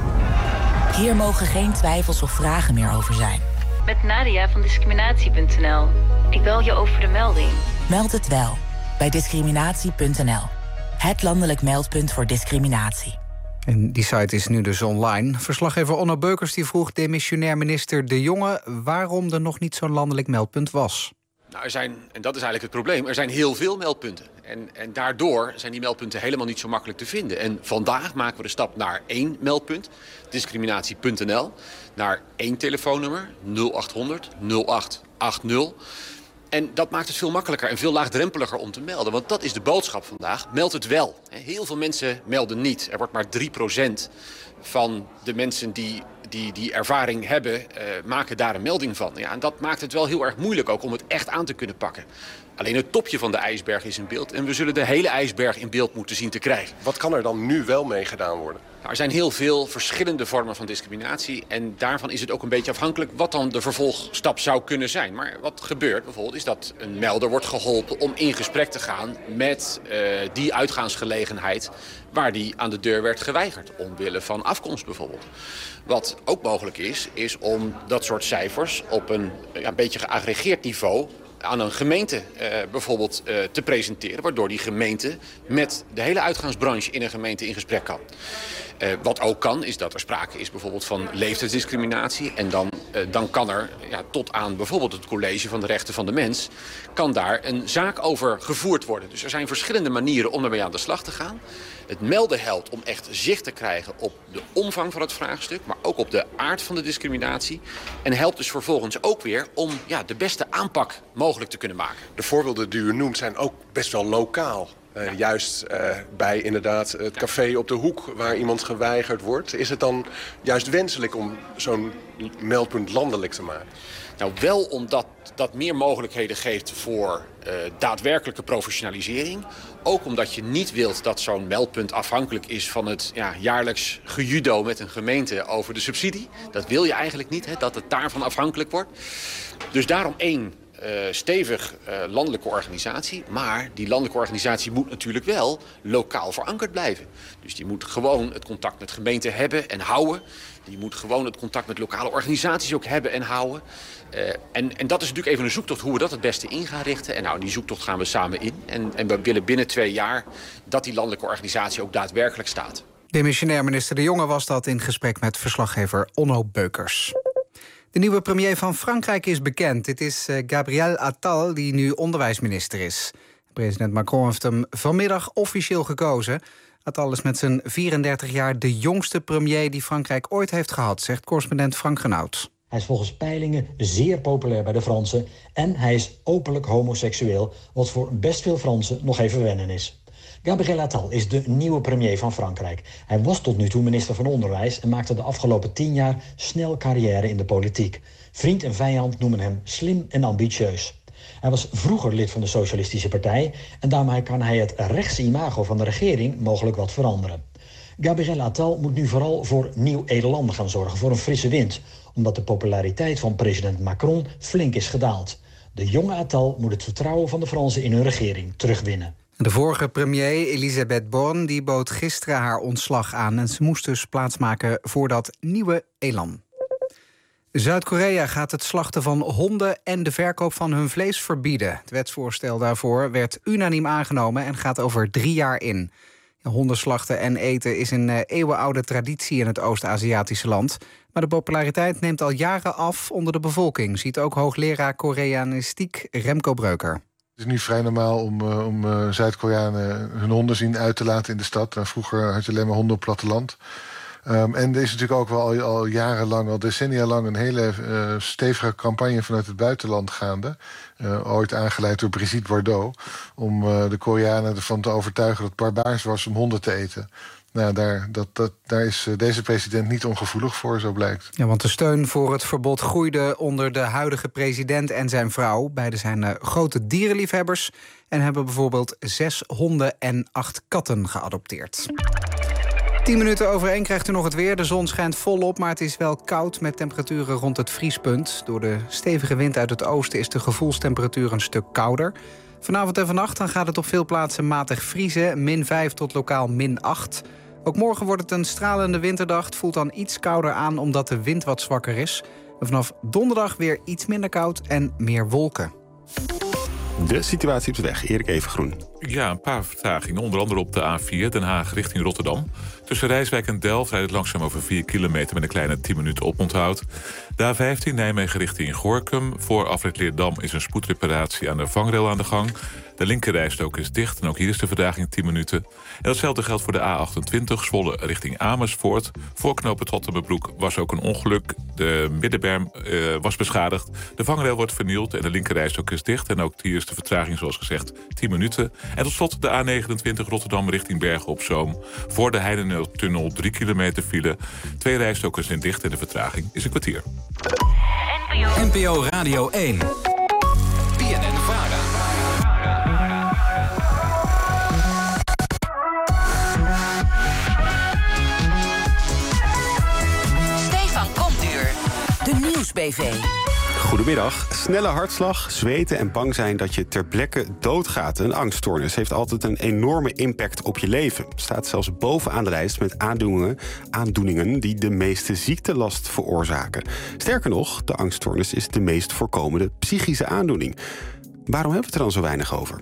[SPEAKER 9] Hier mogen geen twijfels of vragen meer over zijn.
[SPEAKER 19] Met Nadia van discriminatie punt n l. Ik bel je over de melding.
[SPEAKER 9] Meld het wel bij discriminatie punt n l. Het landelijk meldpunt voor discriminatie.
[SPEAKER 2] En die site is nu dus online. Verslaggever Onno Beukers die vroeg demissionair minister De Jonge waarom er nog niet zo'n landelijk meldpunt was.
[SPEAKER 21] Nou, er zijn, en dat is eigenlijk het probleem, er zijn heel veel meldpunten. En, en daardoor zijn die meldpunten helemaal niet zo makkelijk te vinden. En vandaag maken we de stap naar één meldpunt, discriminatie punt n l. Naar één telefoonnummer, nul acht honderd nul acht acht nul. En dat maakt het veel makkelijker en veel laagdrempeliger om te melden. Want dat is de boodschap vandaag. Meld het wel. Heel veel mensen melden niet. Er wordt maar drie procent van de mensen die die, die ervaring hebben, uh, maken daar een melding van. Ja, en dat maakt het wel heel erg moeilijk ook om het echt aan te kunnen pakken. Alleen het topje van de ijsberg is in beeld. En we zullen de hele ijsberg in beeld moeten zien te krijgen.
[SPEAKER 22] Wat kan er dan nu wel mee gedaan worden?
[SPEAKER 21] Nou, er zijn heel veel verschillende vormen van discriminatie. En daarvan is het ook een beetje afhankelijk wat dan de vervolgstap zou kunnen zijn. Maar wat gebeurt bijvoorbeeld is dat een melder wordt geholpen om in gesprek te gaan met uh, die uitgaansgelegenheid waar die aan de deur werd geweigerd. Omwille van afkomst bijvoorbeeld. Wat ook mogelijk is, is om dat soort cijfers op een, ja, een beetje geaggregeerd niveau aan een gemeente uh, bijvoorbeeld uh, te presenteren, waardoor die gemeente met de hele uitgaansbranche in een gemeente in gesprek kan. Uh, wat ook kan, is dat er sprake is bijvoorbeeld van leeftijdsdiscriminatie. En dan, uh, dan kan er ja, tot aan bijvoorbeeld het College van de Rechten van de Mens, kan daar een zaak over gevoerd worden. Dus er zijn verschillende manieren om ermee aan de slag te gaan. Het melden helpt om echt zicht te krijgen op de omvang van het vraagstuk, maar ook op de aard van de discriminatie. En helpt dus vervolgens ook weer om ja, de beste aanpak mogelijk te kunnen maken.
[SPEAKER 22] De voorbeelden die u noemt zijn ook best wel lokaal. Uh, ja. Juist uh, bij inderdaad het café op de hoek waar iemand geweigerd wordt. Is het dan juist wenselijk om zo'n meldpunt landelijk te maken?
[SPEAKER 21] Nou, wel omdat dat meer mogelijkheden geeft voor uh, daadwerkelijke professionalisering. Ook omdat je niet wilt dat zo'n meldpunt afhankelijk is van het ja, jaarlijks gejudo met een gemeente over de subsidie. Dat wil je eigenlijk niet, hè, dat het daarvan afhankelijk wordt. Dus daarom één. Uh, stevig uh, landelijke organisatie. Maar die landelijke organisatie moet natuurlijk wel lokaal verankerd blijven. Dus die moet gewoon het contact met gemeenten hebben en houden. Die moet gewoon het contact met lokale organisaties ook hebben en houden. Uh, en, en dat is natuurlijk even een zoektocht hoe we dat het beste in gaan richten. En nou, die zoektocht gaan we samen in. En, en we willen binnen twee jaar dat die landelijke organisatie ook daadwerkelijk staat.
[SPEAKER 2] Demissionair minister De Jonge was dat in gesprek met verslaggever Onno Beukers. De nieuwe premier van Frankrijk is bekend. Dit is uh, Gabriel Attal, die nu onderwijsminister is. President Macron heeft hem vanmiddag officieel gekozen. Attal is met zijn vierendertig jaar de jongste premier die Frankrijk ooit heeft gehad, zegt correspondent Frank Genoud.
[SPEAKER 30] Hij is volgens peilingen zeer populair bij de Fransen en hij is openlijk homoseksueel, wat voor best veel Fransen nog even wennen is. Gabriel Attal is de nieuwe premier van Frankrijk. Hij was tot nu toe minister van Onderwijs en maakte de afgelopen tien jaar snel carrière in de politiek. Vriend en vijand noemen hem slim en ambitieus. Hij was vroeger lid van de Socialistische Partij en daarmee kan hij het rechtse imago van de regering mogelijk wat veranderen. Gabriel Attal moet nu vooral voor nieuw elan gaan zorgen, voor een frisse wind, omdat de populariteit van president Macron flink is gedaald. De jonge Attal moet het vertrouwen van de Fransen in hun regering terugwinnen.
[SPEAKER 2] De vorige premier, Elisabeth Borne, die bood gisteren haar ontslag aan en ze moest dus plaatsmaken voor dat nieuwe elan. Zuid-Korea gaat het slachten van honden en de verkoop van hun vlees verbieden. Het wetsvoorstel daarvoor werd unaniem aangenomen en gaat over drie jaar in. Honden slachten en eten is een eeuwenoude traditie in het Oost-Aziatische land. Maar de populariteit neemt al jaren af onder de bevolking, ziet ook hoogleraar Koreanistiek Remco Breuker.
[SPEAKER 4] Het is nu vrij normaal om, uh, om uh, Zuid-Koreanen hun honden zien uit te laten in de stad. En vroeger had je alleen maar honden op het platteland. Um, en er is natuurlijk ook wel al, al jarenlang, al decennia lang, een hele uh, stevige campagne vanuit het buitenland gaande. Uh, ooit aangeleid door Brigitte Bardot. Om uh, de Koreanen ervan te overtuigen dat het barbaars was om honden te eten. Nou, daar, dat, dat, daar is uh, deze president niet ongevoelig voor, zo blijkt.
[SPEAKER 2] Ja, want de steun voor het verbod groeide onder de huidige president en zijn vrouw. Beiden zijn uh, grote dierenliefhebbers en hebben bijvoorbeeld zes honden en acht katten geadopteerd. Tien minuten over één krijgt u nog het weer. De zon schijnt volop, maar het is wel koud met temperaturen rond het vriespunt. Door de stevige wind uit het oosten is de gevoelstemperatuur een stuk kouder. Vanavond en vannacht dan gaat het op veel plaatsen matig vriezen. min vijf tot lokaal min acht. Ook morgen wordt het een stralende winterdag. Het voelt dan iets kouder aan omdat de wind wat zwakker is. En vanaf donderdag weer iets minder koud en meer wolken.
[SPEAKER 1] De situatie op de weg, Erik Evengroen.
[SPEAKER 8] Ja, een paar vertragingen. Onder andere op de A vier, Den Haag richting Rotterdam. Tussen Rijswijk en Delft rijdt het langzaam over vier kilometer... met een kleine tien minuten oponthoud. De A vijftien, Nijmegen richting Gorinchem. Voor afrit Leerdam is een spoedreparatie aan de vangrail aan de gang. De linkerrijstrook is dicht en ook hier is de vertraging tien minuten. En datzelfde geldt voor de A achtentwintig, Zwolle richting Amersfoort. Voor knooppunt Rottermerbroek was ook een ongeluk. De middenberm uh, was beschadigd. De vangrail wordt vernield en de linkerrijstrook is dicht. En ook hier is de vertraging, zoals gezegd, tien minuten. En tot slot de A negenentwintig, Rotterdam richting Bergen op Zoom. Voor de Heidentunnel drie kilometer file. Twee rijstroken zijn dicht en de vertraging is een kwartier.
[SPEAKER 17] N P O Radio één. B N N Vara. De Nieuws-B V.
[SPEAKER 1] Goedemiddag. Snelle hartslag, zweten en bang zijn dat je ter plekke doodgaat. Een angststoornis heeft altijd een enorme impact op je leven. Staat zelfs bovenaan de lijst met aandoeningen, aandoeningen die de meeste ziektelast veroorzaken. Sterker nog, de angststoornis is de meest voorkomende psychische aandoening. Waarom hebben we het er dan zo weinig over?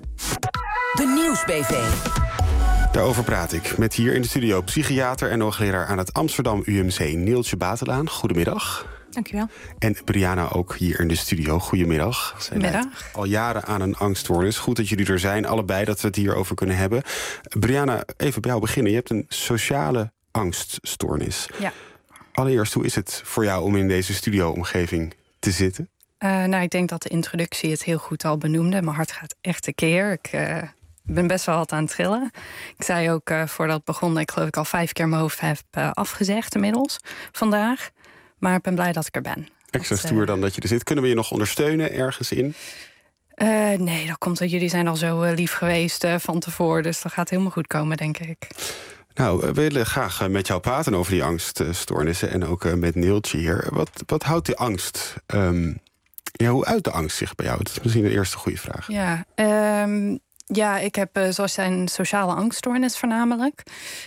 [SPEAKER 17] De Nieuws-B V.
[SPEAKER 1] Daarover praat ik met hier in de studio psychiater en hoogleraar aan het Amsterdam U M C, Neeltje Batelaan. Goedemiddag.
[SPEAKER 11] Dankjewel.
[SPEAKER 1] En Brianna ook hier in de studio. Goedemiddag.
[SPEAKER 11] Goedemiddag.
[SPEAKER 1] Al jaren aan een angststoornis. Goed dat jullie er zijn, allebei, dat we het hierover kunnen hebben. Brianna, even bij jou beginnen. Je hebt een sociale angststoornis.
[SPEAKER 11] Ja.
[SPEAKER 1] Allereerst, hoe is het voor jou om in deze studio-omgeving te zitten?
[SPEAKER 11] Uh, nou, ik denk dat de introductie het heel goed al benoemde. Mijn hart gaat echt tekeer. Ik uh, ben best wel wat aan het trillen. Ik zei ook uh, voordat het begon, ik geloof ik al vijf keer mijn hoofd heb uh, afgezegd inmiddels vandaag. Maar ik ben blij dat ik er ben.
[SPEAKER 1] Extra
[SPEAKER 11] dat,
[SPEAKER 1] stoer
[SPEAKER 11] uh,
[SPEAKER 1] dan dat je er zit. Kunnen we je nog ondersteunen ergens in?
[SPEAKER 11] Uh, nee, dat komt dat jullie zijn al zo uh, lief geweest uh, van tevoren. Dus dat gaat helemaal goed komen, denk ik.
[SPEAKER 1] Nou, we willen graag met jou praten over die angststoornissen. En ook uh, met Neeltje hier. Wat, wat houdt die angst? Um, ja, hoe uit de angst zich bij jou? Dat is misschien de eerste goede vraag.
[SPEAKER 11] Ja, um, ja ik heb uh, zoals een sociale angststoornis voornamelijk.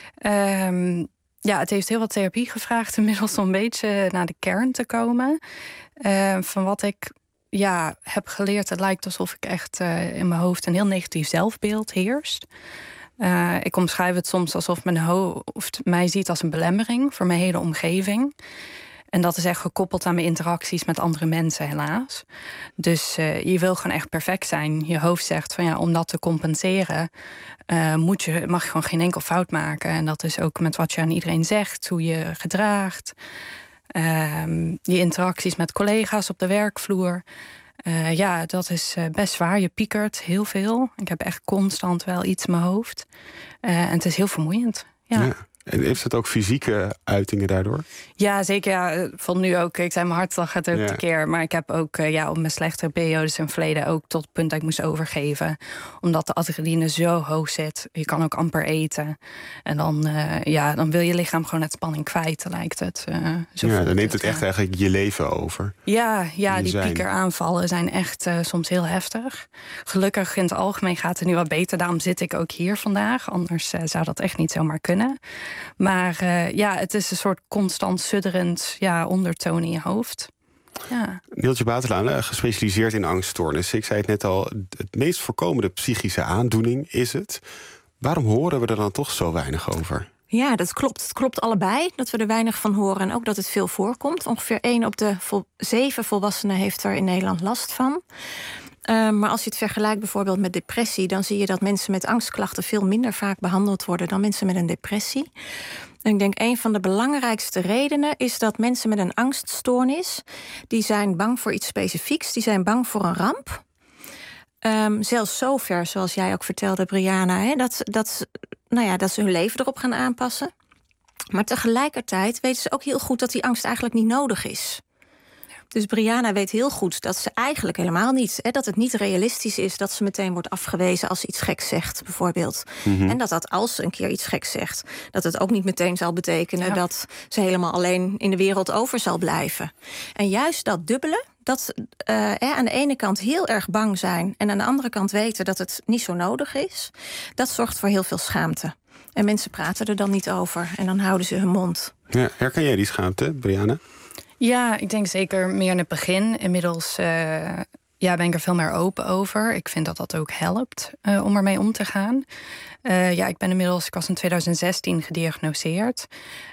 [SPEAKER 11] Um, Ja, het heeft heel wat therapie gevraagd inmiddels om een beetje naar de kern te komen. Uh, van wat ik ja, heb geleerd, het lijkt alsof ik echt uh, in mijn hoofd een heel negatief zelfbeeld heerst. Uh, ik omschrijf het soms alsof mijn hoofd mij ziet als een belemmering voor mijn hele omgeving. En dat is echt gekoppeld aan mijn interacties met andere mensen, helaas. Dus uh, je wil gewoon echt perfect zijn. Je hoofd zegt van ja, om dat te compenseren Uh, moet je, mag je gewoon geen enkel fout maken. En dat is ook met wat je aan iedereen zegt, hoe je gedraagt. Uh, je interacties met collega's op de werkvloer. Uh, ja, dat is uh, best zwaar. Je piekert heel veel. Ik heb echt constant wel iets in mijn hoofd. Uh, en het is heel vermoeiend. Ja.
[SPEAKER 1] Ja. En heeft het ook fysieke uitingen daardoor?
[SPEAKER 11] Ja, zeker. Ja, van nu ook. Ik zei, mijn hartslag gaat ook
[SPEAKER 1] ja.
[SPEAKER 11] tekeer. Maar ik heb ook uh, ja, op mijn slechtere periodes in het verleden ook tot het punt dat ik moest overgeven. Omdat de adrenaline zo hoog zit. Je kan ook amper eten. En dan, uh, ja, dan wil je lichaam gewoon net spanning kwijt, lijkt het. Uh, zo
[SPEAKER 1] ja, dan neemt
[SPEAKER 11] het
[SPEAKER 1] het echt uh, eigenlijk je leven over.
[SPEAKER 11] Ja, ja die piekeraanvallen zijn echt uh, soms heel heftig. Gelukkig in het algemeen gaat het nu wat beter. Daarom zit ik ook hier vandaag. Anders uh, zou dat echt niet zomaar kunnen. Maar uh, ja, het is een soort constant sudderend ja, ondertoon in je hoofd. Ja.
[SPEAKER 1] Neeltje Batelaan, gespecialiseerd in angststoornissen. Ik zei het net al, het meest voorkomende psychische aandoening is het. Waarom horen we er dan toch zo weinig over?
[SPEAKER 10] Ja, dat klopt. Het klopt allebei, dat we er weinig van horen en ook dat het veel voorkomt. Ongeveer één op de vol- zeven volwassenen heeft er in Nederland last van. Uh, maar als je het vergelijkt bijvoorbeeld met depressie, dan zie je dat mensen met angstklachten veel minder vaak behandeld worden dan mensen met een depressie. En ik denk een van de belangrijkste redenen is dat mensen met een angststoornis, die zijn bang voor iets specifieks, die zijn bang voor een ramp. Um, zelfs zover, zoals jij ook vertelde, Brianna, hè, dat, dat, nou ja, dat ze hun leven erop gaan aanpassen. Maar tegelijkertijd weten ze ook heel goed dat die angst eigenlijk niet nodig is. Dus Brianna weet heel goed dat ze eigenlijk helemaal niet, hè, dat het niet realistisch is dat ze meteen wordt afgewezen als ze iets geks zegt, bijvoorbeeld. Mm-hmm. En dat dat als ze een keer iets geks zegt, dat het ook niet meteen zal betekenen ja. dat ze helemaal alleen in de wereld over zal blijven. En juist dat dubbele, dat uh, eh, aan de ene kant heel erg bang zijn en aan de andere kant weten dat het niet zo nodig is, dat zorgt voor heel veel schaamte. En mensen praten er dan niet over en dan houden ze hun mond.
[SPEAKER 1] Ja, herken jij die schaamte, Brianna?
[SPEAKER 11] Ja, ik denk zeker meer in het begin. Inmiddels uh, ja, ben ik er veel meer open over. Ik vind dat dat ook helpt uh, om ermee om te gaan. Uh, ja, ik ben inmiddels, ik was in twintig zestien gediagnoseerd.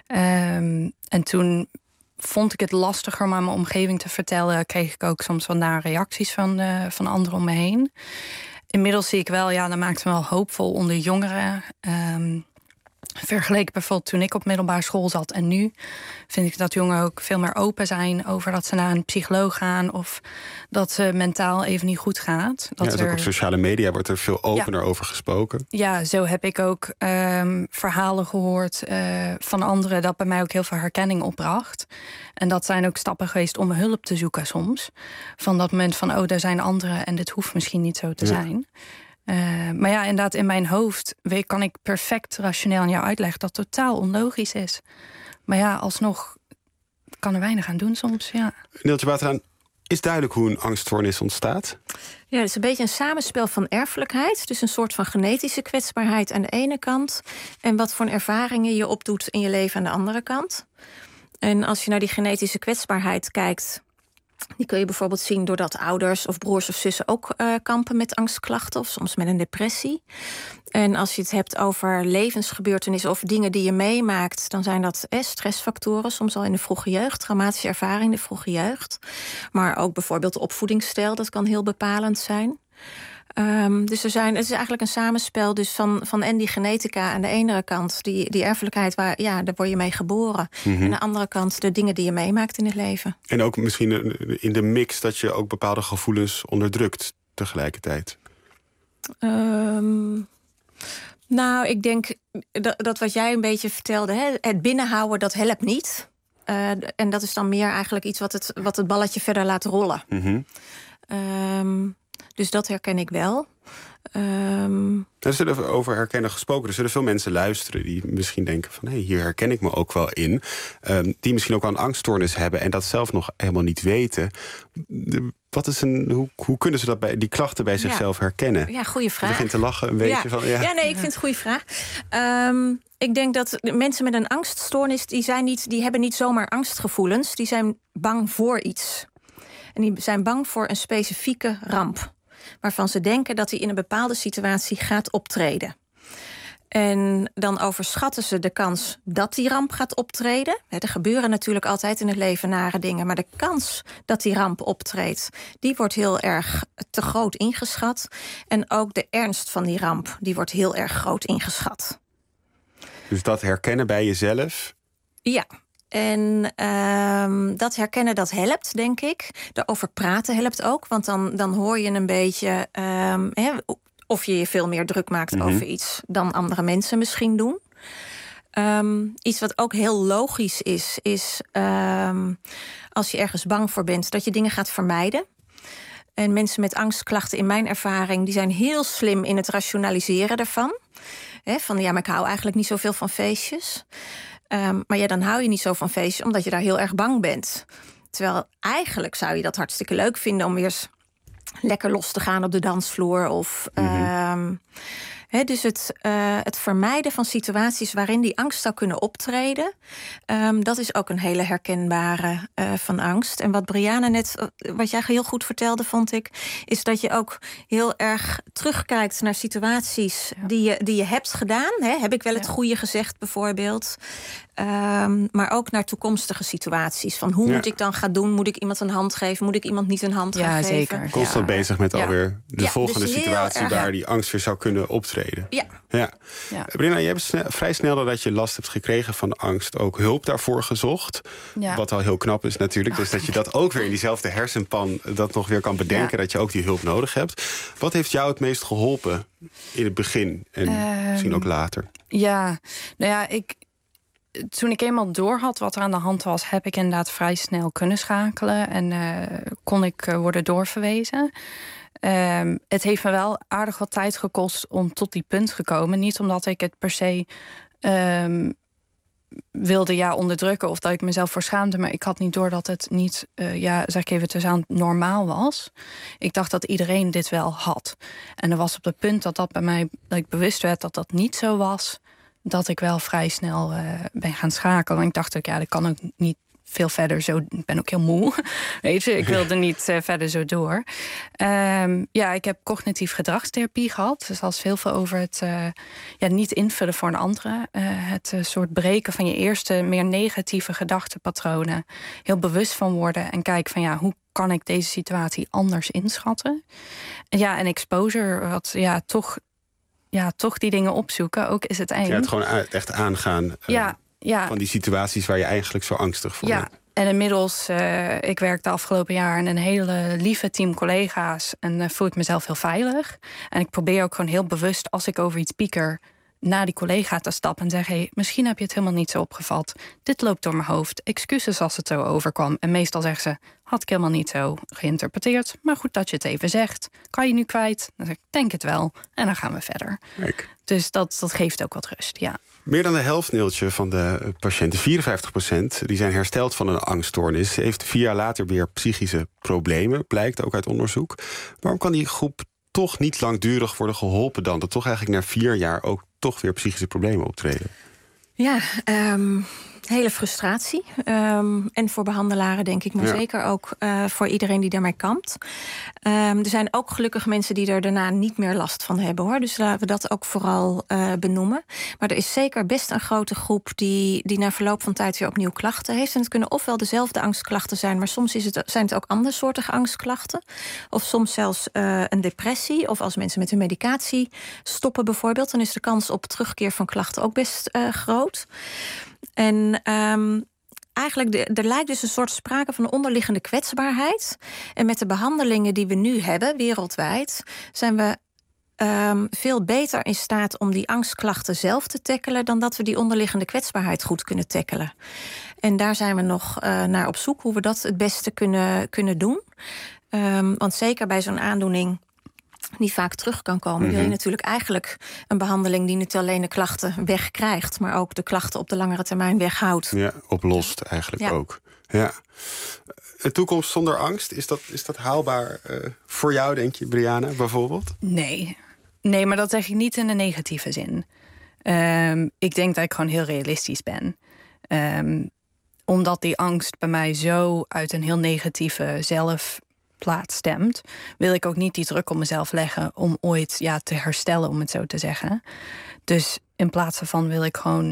[SPEAKER 11] Um, en toen vond ik het lastiger om aan mijn omgeving te vertellen. Kreeg ik ook soms wat nare reacties van, uh, van anderen om me heen. Inmiddels zie ik wel, ja, dat maakt me wel hoopvol onder jongeren. Um, Vergeleken bijvoorbeeld toen ik op middelbare school zat en nu vind ik dat jongeren ook veel meer open zijn over dat ze naar een psycholoog gaan of dat ze mentaal even niet goed gaat. Dat
[SPEAKER 1] ja, dus
[SPEAKER 11] er...
[SPEAKER 1] ook op sociale media wordt er veel opener ja. over gesproken.
[SPEAKER 11] Ja, zo heb ik ook um, verhalen gehoord uh, van anderen dat bij mij ook heel veel herkenning opbracht. En dat zijn ook stappen geweest om hulp te zoeken soms. Van dat moment van, oh, daar zijn anderen en dit hoeft misschien niet zo te ja. zijn. Uh, maar ja, inderdaad, in mijn hoofd kan ik perfect rationeel aan jou uitleggen dat het totaal onlogisch is. Maar ja, alsnog kan er weinig aan doen soms, ja.
[SPEAKER 1] Neeltje Batelaan, is duidelijk hoe een angststoornis ontstaat?
[SPEAKER 10] Ja, het is een beetje een samenspel van erfelijkheid. Dus een soort van genetische kwetsbaarheid aan de ene kant en wat voor ervaringen je opdoet in je leven aan de andere kant. En als je naar die genetische kwetsbaarheid kijkt, die kun je bijvoorbeeld zien doordat ouders of broers of zussen ook uh, kampen met angstklachten of soms met een depressie. En als je het hebt over levensgebeurtenissen of dingen die je meemaakt, dan zijn dat eh, stressfactoren, soms al in de vroege jeugd, traumatische ervaring in de vroege jeugd. Maar ook bijvoorbeeld de opvoedingsstijl, dat kan heel bepalend zijn. Um, dus er zijn, het is eigenlijk een samenspel dus van, van en die genetica aan de ene kant, die, die erfelijkheid, waar, ja, daar word je mee geboren. Mm-hmm. En aan de andere kant de dingen die je meemaakt in het leven.
[SPEAKER 1] En ook misschien in de mix dat je ook bepaalde gevoelens onderdrukt tegelijkertijd.
[SPEAKER 10] Um, nou, ik denk dat, dat wat jij een beetje vertelde, hè, het binnenhouden, dat helpt niet. Uh, en dat is dan meer eigenlijk iets wat het, wat het balletje verder laat rollen. Mm-hmm. Um, Dus dat herken ik wel. Um...
[SPEAKER 1] Er zullen over herkennen gesproken. Er zullen veel mensen luisteren die misschien denken van, hé, hey, hier herken ik me ook wel in. Um, die misschien ook wel een angststoornis hebben en dat zelf nog helemaal niet weten. De, wat is een, hoe, hoe kunnen ze dat bij, die klachten bij zichzelf ja. herkennen?
[SPEAKER 10] Ja, goede vraag.
[SPEAKER 1] Je begint te lachen een beetje
[SPEAKER 10] ja.
[SPEAKER 1] van. Ja.
[SPEAKER 10] ja, nee, ik vind het een goede vraag. Um, ik denk dat mensen met een angststoornis, die zijn niet, die hebben niet zomaar angstgevoelens. Die zijn bang voor iets. En die zijn bang voor een specifieke ramp, waarvan ze denken dat hij in een bepaalde situatie gaat optreden. En dan overschatten ze de kans dat die ramp gaat optreden. Er gebeuren natuurlijk altijd in het leven nare dingen, maar de kans dat die ramp optreedt, die wordt heel erg te groot ingeschat. En ook de ernst van die ramp, die wordt heel erg groot ingeschat.
[SPEAKER 1] Dus dat herkennen bij jezelf?
[SPEAKER 10] Ja. En um, dat herkennen, dat helpt, denk ik. Daarover praten helpt ook. Want dan, dan hoor je een beetje... Um, he, of je je veel meer druk maakt mm-hmm. over iets... dan andere mensen misschien doen. Um, iets wat ook heel logisch is... is um, als je ergens bang voor bent... dat je dingen gaat vermijden. En mensen met angstklachten, in mijn ervaring... die zijn heel slim in het rationaliseren daarvan. He, van ja, maar ik hou eigenlijk niet zoveel van feestjes... Um, maar ja, dan hou je niet zo van feestjes... omdat je daar heel erg bang bent. Terwijl eigenlijk zou je dat hartstikke leuk vinden... om weer eens lekker los te gaan op de dansvloer. Of, mm-hmm. um, he, dus het, uh, het vermijden van situaties... waarin die angst zou kunnen optreden... Um, dat is ook een hele herkenbare uh, van angst. En wat Briana net, wat jij heel goed vertelde, vond ik... is dat je ook heel erg terugkijkt naar situaties... Ja. Die, je, die je hebt gedaan. Hè? Heb ik wel het ja. goede gezegd, bijvoorbeeld... Um, maar ook naar toekomstige situaties. Van hoe ja. moet ik dan gaan doen? Moet ik iemand een hand geven? Moet ik iemand niet een hand
[SPEAKER 11] ja,
[SPEAKER 10] gaan
[SPEAKER 11] zeker.
[SPEAKER 10] geven?
[SPEAKER 1] Constant ja. bezig met alweer de
[SPEAKER 10] ja,
[SPEAKER 1] volgende
[SPEAKER 10] dus
[SPEAKER 1] situatie...
[SPEAKER 10] erg,
[SPEAKER 1] waar die angst weer zou kunnen optreden.
[SPEAKER 10] Ja.
[SPEAKER 1] ja.
[SPEAKER 10] ja.
[SPEAKER 1] Brina, je hebt snel, vrij snel nadat je last hebt gekregen van angst... ook hulp daarvoor gezocht. Ja. Wat al heel knap is natuurlijk. Dus dat je dat ook weer in diezelfde hersenpan... dat nog weer kan bedenken ja. dat je ook die hulp nodig hebt. Wat heeft jou het meest geholpen in het begin? En um, misschien ook later?
[SPEAKER 11] Ja, nou ja, ik... Toen ik eenmaal door had wat er aan de hand was... heb ik inderdaad vrij snel kunnen schakelen... en uh, kon ik uh, worden doorverwezen. Um, het heeft me wel aardig wat tijd gekost om tot die punt te komen. Niet omdat ik het per se um, wilde ja, onderdrukken... of dat ik mezelf voor schaamde... maar ik had niet door dat het niet, uh, ja, zeg ik even tussen aan, normaal was. Ik dacht dat iedereen dit wel had. En er was op het punt dat dat bij mij... dat ik bewust werd dat dat niet zo was... dat ik wel vrij snel uh, ben gaan schakelen. En ik dacht ook, ja, dat kan ook niet veel verder zo... Ik ben ook heel moe, weet je. Ik wilde niet uh, verder zo door. Um, ja, ik heb cognitief gedragstherapie gehad. Dus dat is heel veel over het uh, ja, niet invullen voor een andere. Uh, het uh, soort breken van je eerste meer negatieve gedachtenpatronen. Heel bewust van worden en kijken van, ja, hoe kan ik deze situatie anders inschatten? En ja, en exposure, wat ja, toch... Ja, toch die dingen opzoeken, ook is het eind.
[SPEAKER 1] Ja, het gewoon echt aangaan uh,
[SPEAKER 11] ja, ja.
[SPEAKER 1] van die situaties waar je eigenlijk zo angstig voor
[SPEAKER 11] ja.
[SPEAKER 1] bent.
[SPEAKER 11] En inmiddels, uh, ik werkte afgelopen jaar in een hele lieve team collega's... en uh, voel ik mezelf heel veilig. En ik probeer ook gewoon heel bewust, als ik over iets pieker... naar die collega te stappen en zeggen... Hey, misschien heb je het helemaal niet zo opgevat. Dit loopt door mijn hoofd. Excuses als het zo overkwam. En meestal zeggen ze, had ik helemaal niet zo geïnterpreteerd. Maar goed dat je het even zegt. Kan je nu kwijt? Dan zeg ik, denk het wel. En dan gaan we verder.
[SPEAKER 1] Kijk.
[SPEAKER 11] Dus dat, dat geeft ook wat rust, ja.
[SPEAKER 1] Meer dan de helft, Neeltje, van de patiënten, vierenvijftig procent... die zijn hersteld van een angststoornis... heeft vier jaar later weer psychische problemen, blijkt ook uit onderzoek. Waarom kan die groep toch niet langdurig worden geholpen dan? Dat toch eigenlijk na vier jaar ook toch weer psychische problemen optreden?
[SPEAKER 10] Ja, um, hele frustratie. Um, en voor behandelaren denk ik, maar ja. zeker ook uh, voor iedereen die daarmee kampt. Um, er zijn ook gelukkig mensen die er daarna niet meer last van hebben, hoor. Dus laten we dat ook vooral uh, benoemen. Maar er is zeker best een grote groep die, die na verloop van tijd weer opnieuw klachten heeft. En het kunnen ofwel dezelfde angstklachten zijn, maar soms is het, zijn het ook andersoortige angstklachten. Of soms zelfs uh, een depressie. Of als mensen met hun medicatie stoppen bijvoorbeeld, dan is de kans op terugkeer van klachten ook best uh, groot. En um, eigenlijk, de, er lijkt dus een soort sprake van een onderliggende kwetsbaarheid. En met de behandelingen die we nu hebben, wereldwijd, zijn we um, veel beter in staat om die angstklachten zelf te tackelen dan dat we die onderliggende kwetsbaarheid goed kunnen tackelen. En daar zijn we nog uh, naar op zoek, hoe we dat het beste kunnen, kunnen doen. Um, want zeker bij zo'n aandoening die vaak terug kan komen, mm-hmm. wil je natuurlijk eigenlijk een behandeling die niet alleen de klachten wegkrijgt, maar ook de klachten op de langere termijn weghoudt.
[SPEAKER 1] Ja, oplost eigenlijk ja. ook. Ja. Een toekomst zonder angst, is dat, is dat haalbaar uh, voor jou, denk je, Briana, bijvoorbeeld?
[SPEAKER 11] Nee. Nee, maar dat zeg ik niet in een negatieve zin. Um, ik denk dat ik gewoon heel realistisch ben. Um, omdat die angst bij mij zo uit een heel negatieve zelf plaats stemt, wil ik ook niet die druk op mezelf leggen om ooit ja, te herstellen, om het zo te zeggen. Dus in plaats daarvan wil ik gewoon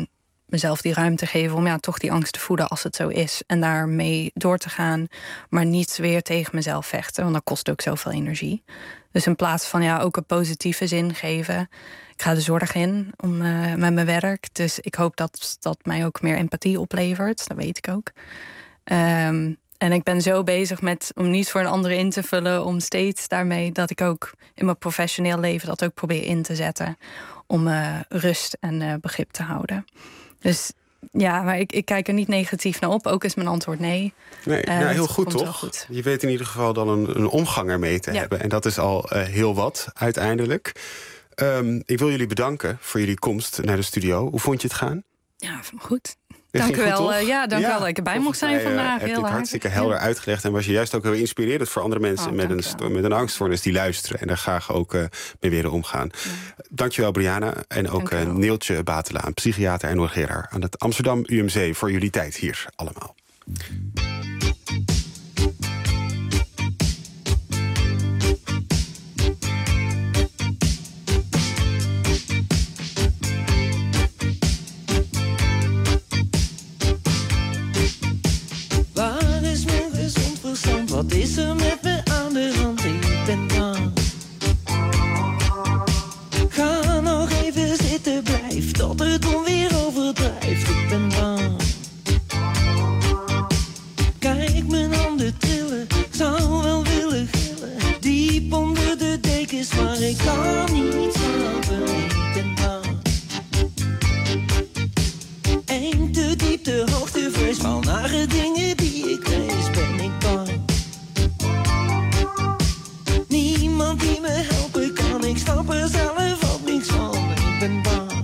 [SPEAKER 11] mezelf die ruimte geven om ja, toch die angst te voeden als het zo is. En daarmee door te gaan, maar niet weer tegen mezelf vechten. Want dat kost ook zoveel energie. Dus in plaats van ja, ook een positieve zin geven. Ik ga de zorg in om, uh, met mijn werk. Dus ik hoop dat dat mij ook meer empathie oplevert. Dat weet ik ook. Um, en ik ben zo bezig met om niet voor een ander in te vullen. Om steeds daarmee dat ik ook in mijn professioneel leven dat ook probeer in te zetten. Om uh, rust en uh, begrip te houden. Dus ja, maar ik, ik kijk er niet negatief naar op. Ook is mijn antwoord nee.
[SPEAKER 1] Nee,
[SPEAKER 11] uh,
[SPEAKER 1] ja, heel goed toch?
[SPEAKER 11] Goed.
[SPEAKER 1] Je weet in ieder geval dan een, een omgang ermee te ja. hebben. En dat is al uh, heel wat uiteindelijk. Um, ik wil jullie bedanken voor jullie komst naar de studio. Hoe vond je het gaan?
[SPEAKER 11] Ja, goed. Dank u wel. Uh, ja, dank ja, wel dat ik erbij mocht zijn vandaag.
[SPEAKER 1] Je hebt het hartstikke helder ja. uitgelegd. En was je juist ook heel inspirerend voor andere mensen... Oh, met, een, met een angststoornis die luisteren... en daar graag ook uh, mee willen omgaan. Ja. Dankjewel, Briana. En ook uh, Neeltje Batelaan, psychiater en hoogleraar... aan het Amsterdam U M C voor jullie tijd hier allemaal.
[SPEAKER 12] Wat is er met me aan de hand? Ik ben bang. Ga nog even zitten, blijf tot het onweer overdrijft. Ik ben bang. Kijk mijn handen trillen, ik zou wel willen gillen. Diep onder de dekens, maar ik kan niet slapen. Ik ben bang. Engte, diepte, hoogte, vrees, val nare dingen die ik lees, ben ik bang. Niemand die me helpen kan, ik snap er zelf ook niks van. Ik ben bang.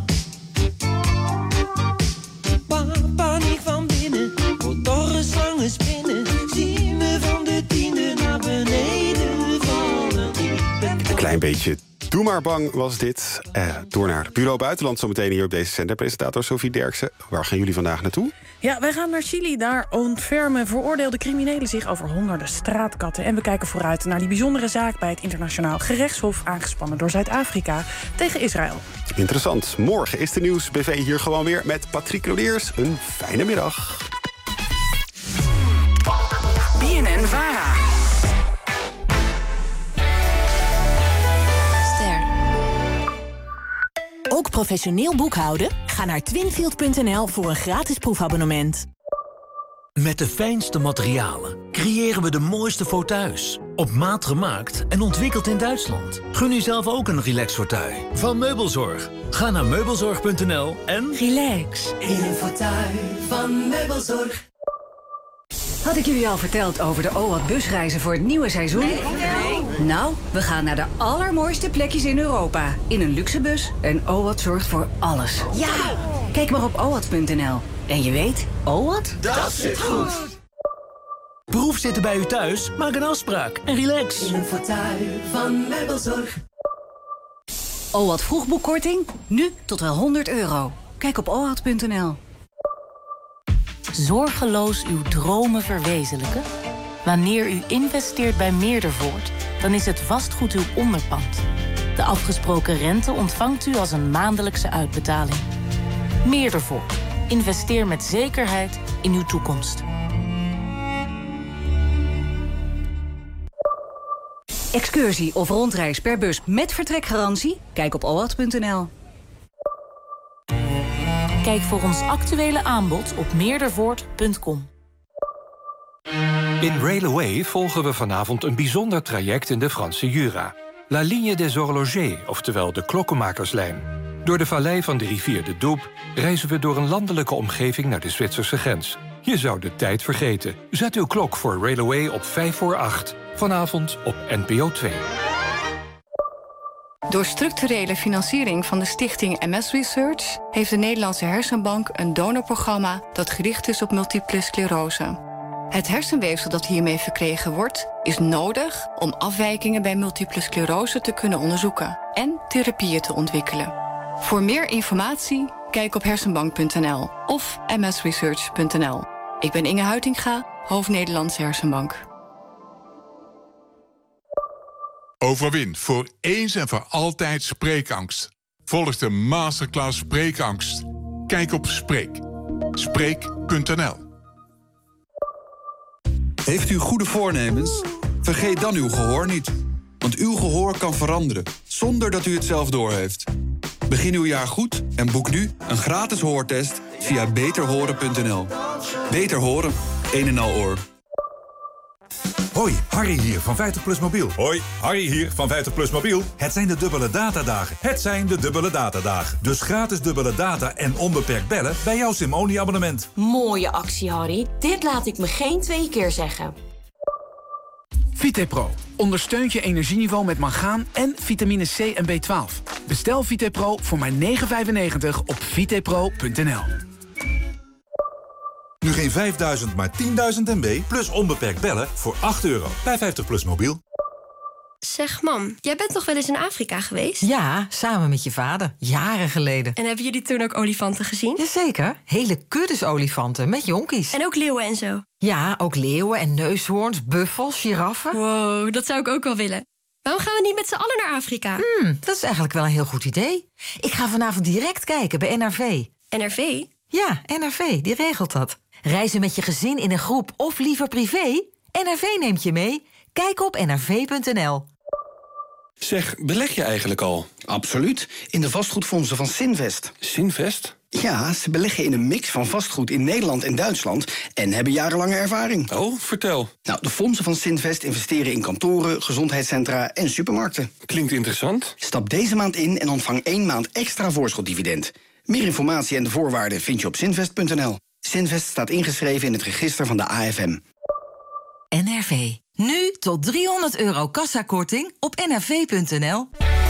[SPEAKER 12] Paniek van binnen, word dorre slangen spinnen. Zie me van de tiende naar beneden vallen. Ik ben
[SPEAKER 1] een klein beetje doe maar bang was dit. Uh, door naar Bureau Buitenland zometeen hier op deze zender. Presentator Sophie Derksen. Waar gaan jullie vandaag naartoe?
[SPEAKER 13] Ja, wij gaan naar Chili. Daar ontfermen veroordeelde criminelen zich over honderden straatkatten. En we kijken vooruit naar die bijzondere zaak bij het Internationaal Gerechtshof... aangespannen door Zuid-Afrika tegen Israël.
[SPEAKER 1] Interessant. Morgen is de Nieuws B V hier gewoon weer met Patrick Lodiers. Een fijne middag.
[SPEAKER 17] B N N Vara.
[SPEAKER 14] Ook professioneel boekhouden? Ga naar twinfield punt n l voor een gratis proefabonnement.
[SPEAKER 15] Met de fijnste materialen creëren we de mooiste fauteuils. Op maat gemaakt en ontwikkeld in Duitsland. Gun u zelf ook een relax fauteuil van Meubelzorg. Ga naar meubelzorg punt n l en...
[SPEAKER 14] relax in een fauteuil van Meubelzorg.
[SPEAKER 23] Had ik jullie al verteld over de O W A T busreizen voor het nieuwe seizoen?
[SPEAKER 14] Nee, nee.
[SPEAKER 23] Nou, we gaan naar de allermooiste plekjes in Europa. In een luxe bus en O W A T zorgt voor alles.
[SPEAKER 14] Ja!
[SPEAKER 23] Kijk maar op o w a t punt n l. En je weet, O W A T?
[SPEAKER 15] Dat zit goed! Proef zitten bij u thuis? Maak een afspraak en relax.
[SPEAKER 14] In een fauteuil van Meubelzorg. O W A T vroegboekkorting? Nu tot wel honderd euro. Kijk op o w a t punt n l.
[SPEAKER 24] Zorgeloos uw dromen verwezenlijken? Wanneer u investeert bij Meerdervoort, dan is het vastgoed uw onderpand. De afgesproken rente ontvangt u als een maandelijkse uitbetaling. Meerdervoort. Investeer met zekerheid in uw toekomst.
[SPEAKER 23] Excursie of rondreis per bus met vertrekgarantie? Kijk op o w a t punt n l.
[SPEAKER 24] Kijk voor ons actuele aanbod op meerdervoort punt com.
[SPEAKER 25] In Railway volgen we vanavond een bijzonder traject in de Franse Jura. La Ligne des Horlogers, oftewel de klokkenmakerslijn. Door de vallei van de rivier de Doubs reizen we door een landelijke omgeving naar de Zwitserse grens. Je zou de tijd vergeten. Zet uw klok voor Railway op vijf voor acht. Vanavond op N P O twee.
[SPEAKER 11] Door structurele financiering van de stichting M S Research... heeft de Nederlandse Hersenbank een donorprogramma... dat gericht is op multiple sclerose. Het hersenweefsel dat hiermee verkregen wordt... is nodig om afwijkingen bij multiple sclerose te kunnen onderzoeken... en therapieën te ontwikkelen. Voor meer informatie, kijk op hersenbank punt n l of m s research punt n l. Ik ben Inge Huitinga, hoofd Nederlandse Hersenbank.
[SPEAKER 26] Overwin voor eens en voor altijd spreekangst. Volg de masterclass Spreekangst. Kijk op Spreek. Spreek punt n l.
[SPEAKER 3] Heeft u goede voornemens? Vergeet dan uw gehoor niet. Want uw gehoor kan veranderen, zonder dat u het zelf doorheeft. Begin uw jaar goed en boek nu een gratis hoortest via beter horen punt n l. Beter horen, een en al oor.
[SPEAKER 5] Hoi, Harry hier van vijftig plus mobiel. Hoi, Harry hier van vijftig plus mobiel. Het zijn de dubbele datadagen. Het zijn de dubbele datadagen. Dus gratis dubbele data en onbeperkt bellen bij jouw Simone-abonnement.
[SPEAKER 6] Mooie actie, Harry. Dit laat ik me geen twee keer zeggen.
[SPEAKER 7] VitePro ondersteunt je energieniveau met mangaan en vitamine C en B twaalf. Bestel VitePro voor maar negen vijfennegentig op vitepro punt n l.
[SPEAKER 5] Nu geen vijfduizend, maar tienduizend MB plus onbeperkt bellen voor acht euro bij vijftig plus mobiel.
[SPEAKER 16] Zeg, mam, jij bent toch wel eens in Afrika geweest?
[SPEAKER 18] Ja, samen met je vader. Jaren geleden.
[SPEAKER 16] En hebben jullie toen ook olifanten gezien?
[SPEAKER 18] Jazeker. Hele kuddes olifanten met jonkies.
[SPEAKER 16] En ook leeuwen en zo?
[SPEAKER 18] Ja, ook leeuwen en neushoorns, buffels, giraffen.
[SPEAKER 16] Wow, dat zou ik ook wel willen. Waarom gaan we niet met z'n allen naar Afrika?
[SPEAKER 18] Hmm, dat is eigenlijk wel een heel goed idee. Ik ga vanavond direct kijken bij N R V.
[SPEAKER 16] N R V?
[SPEAKER 18] Ja, N R V, die regelt dat. Reizen met je gezin in een groep of liever privé? N R V neemt je mee. Kijk op n r v punt n l.
[SPEAKER 20] Zeg, beleg je eigenlijk al?
[SPEAKER 27] Absoluut, in de vastgoedfondsen van Sinvest.
[SPEAKER 20] Sinvest?
[SPEAKER 27] Ja, ze beleggen in een mix van vastgoed in Nederland en Duitsland en hebben jarenlange ervaring.
[SPEAKER 20] Oh, vertel.
[SPEAKER 27] Nou, de fondsen van Sinvest investeren in kantoren, gezondheidscentra en supermarkten.
[SPEAKER 20] Klinkt interessant.
[SPEAKER 27] Stap deze maand in en ontvang één maand extra voorschotdividend. Meer informatie en de voorwaarden vind je op sinvest punt n l. Sinvest staat ingeschreven in het register van de A F M.
[SPEAKER 18] N R V. Nu tot driehonderd euro kassakorting op n r v punt n l.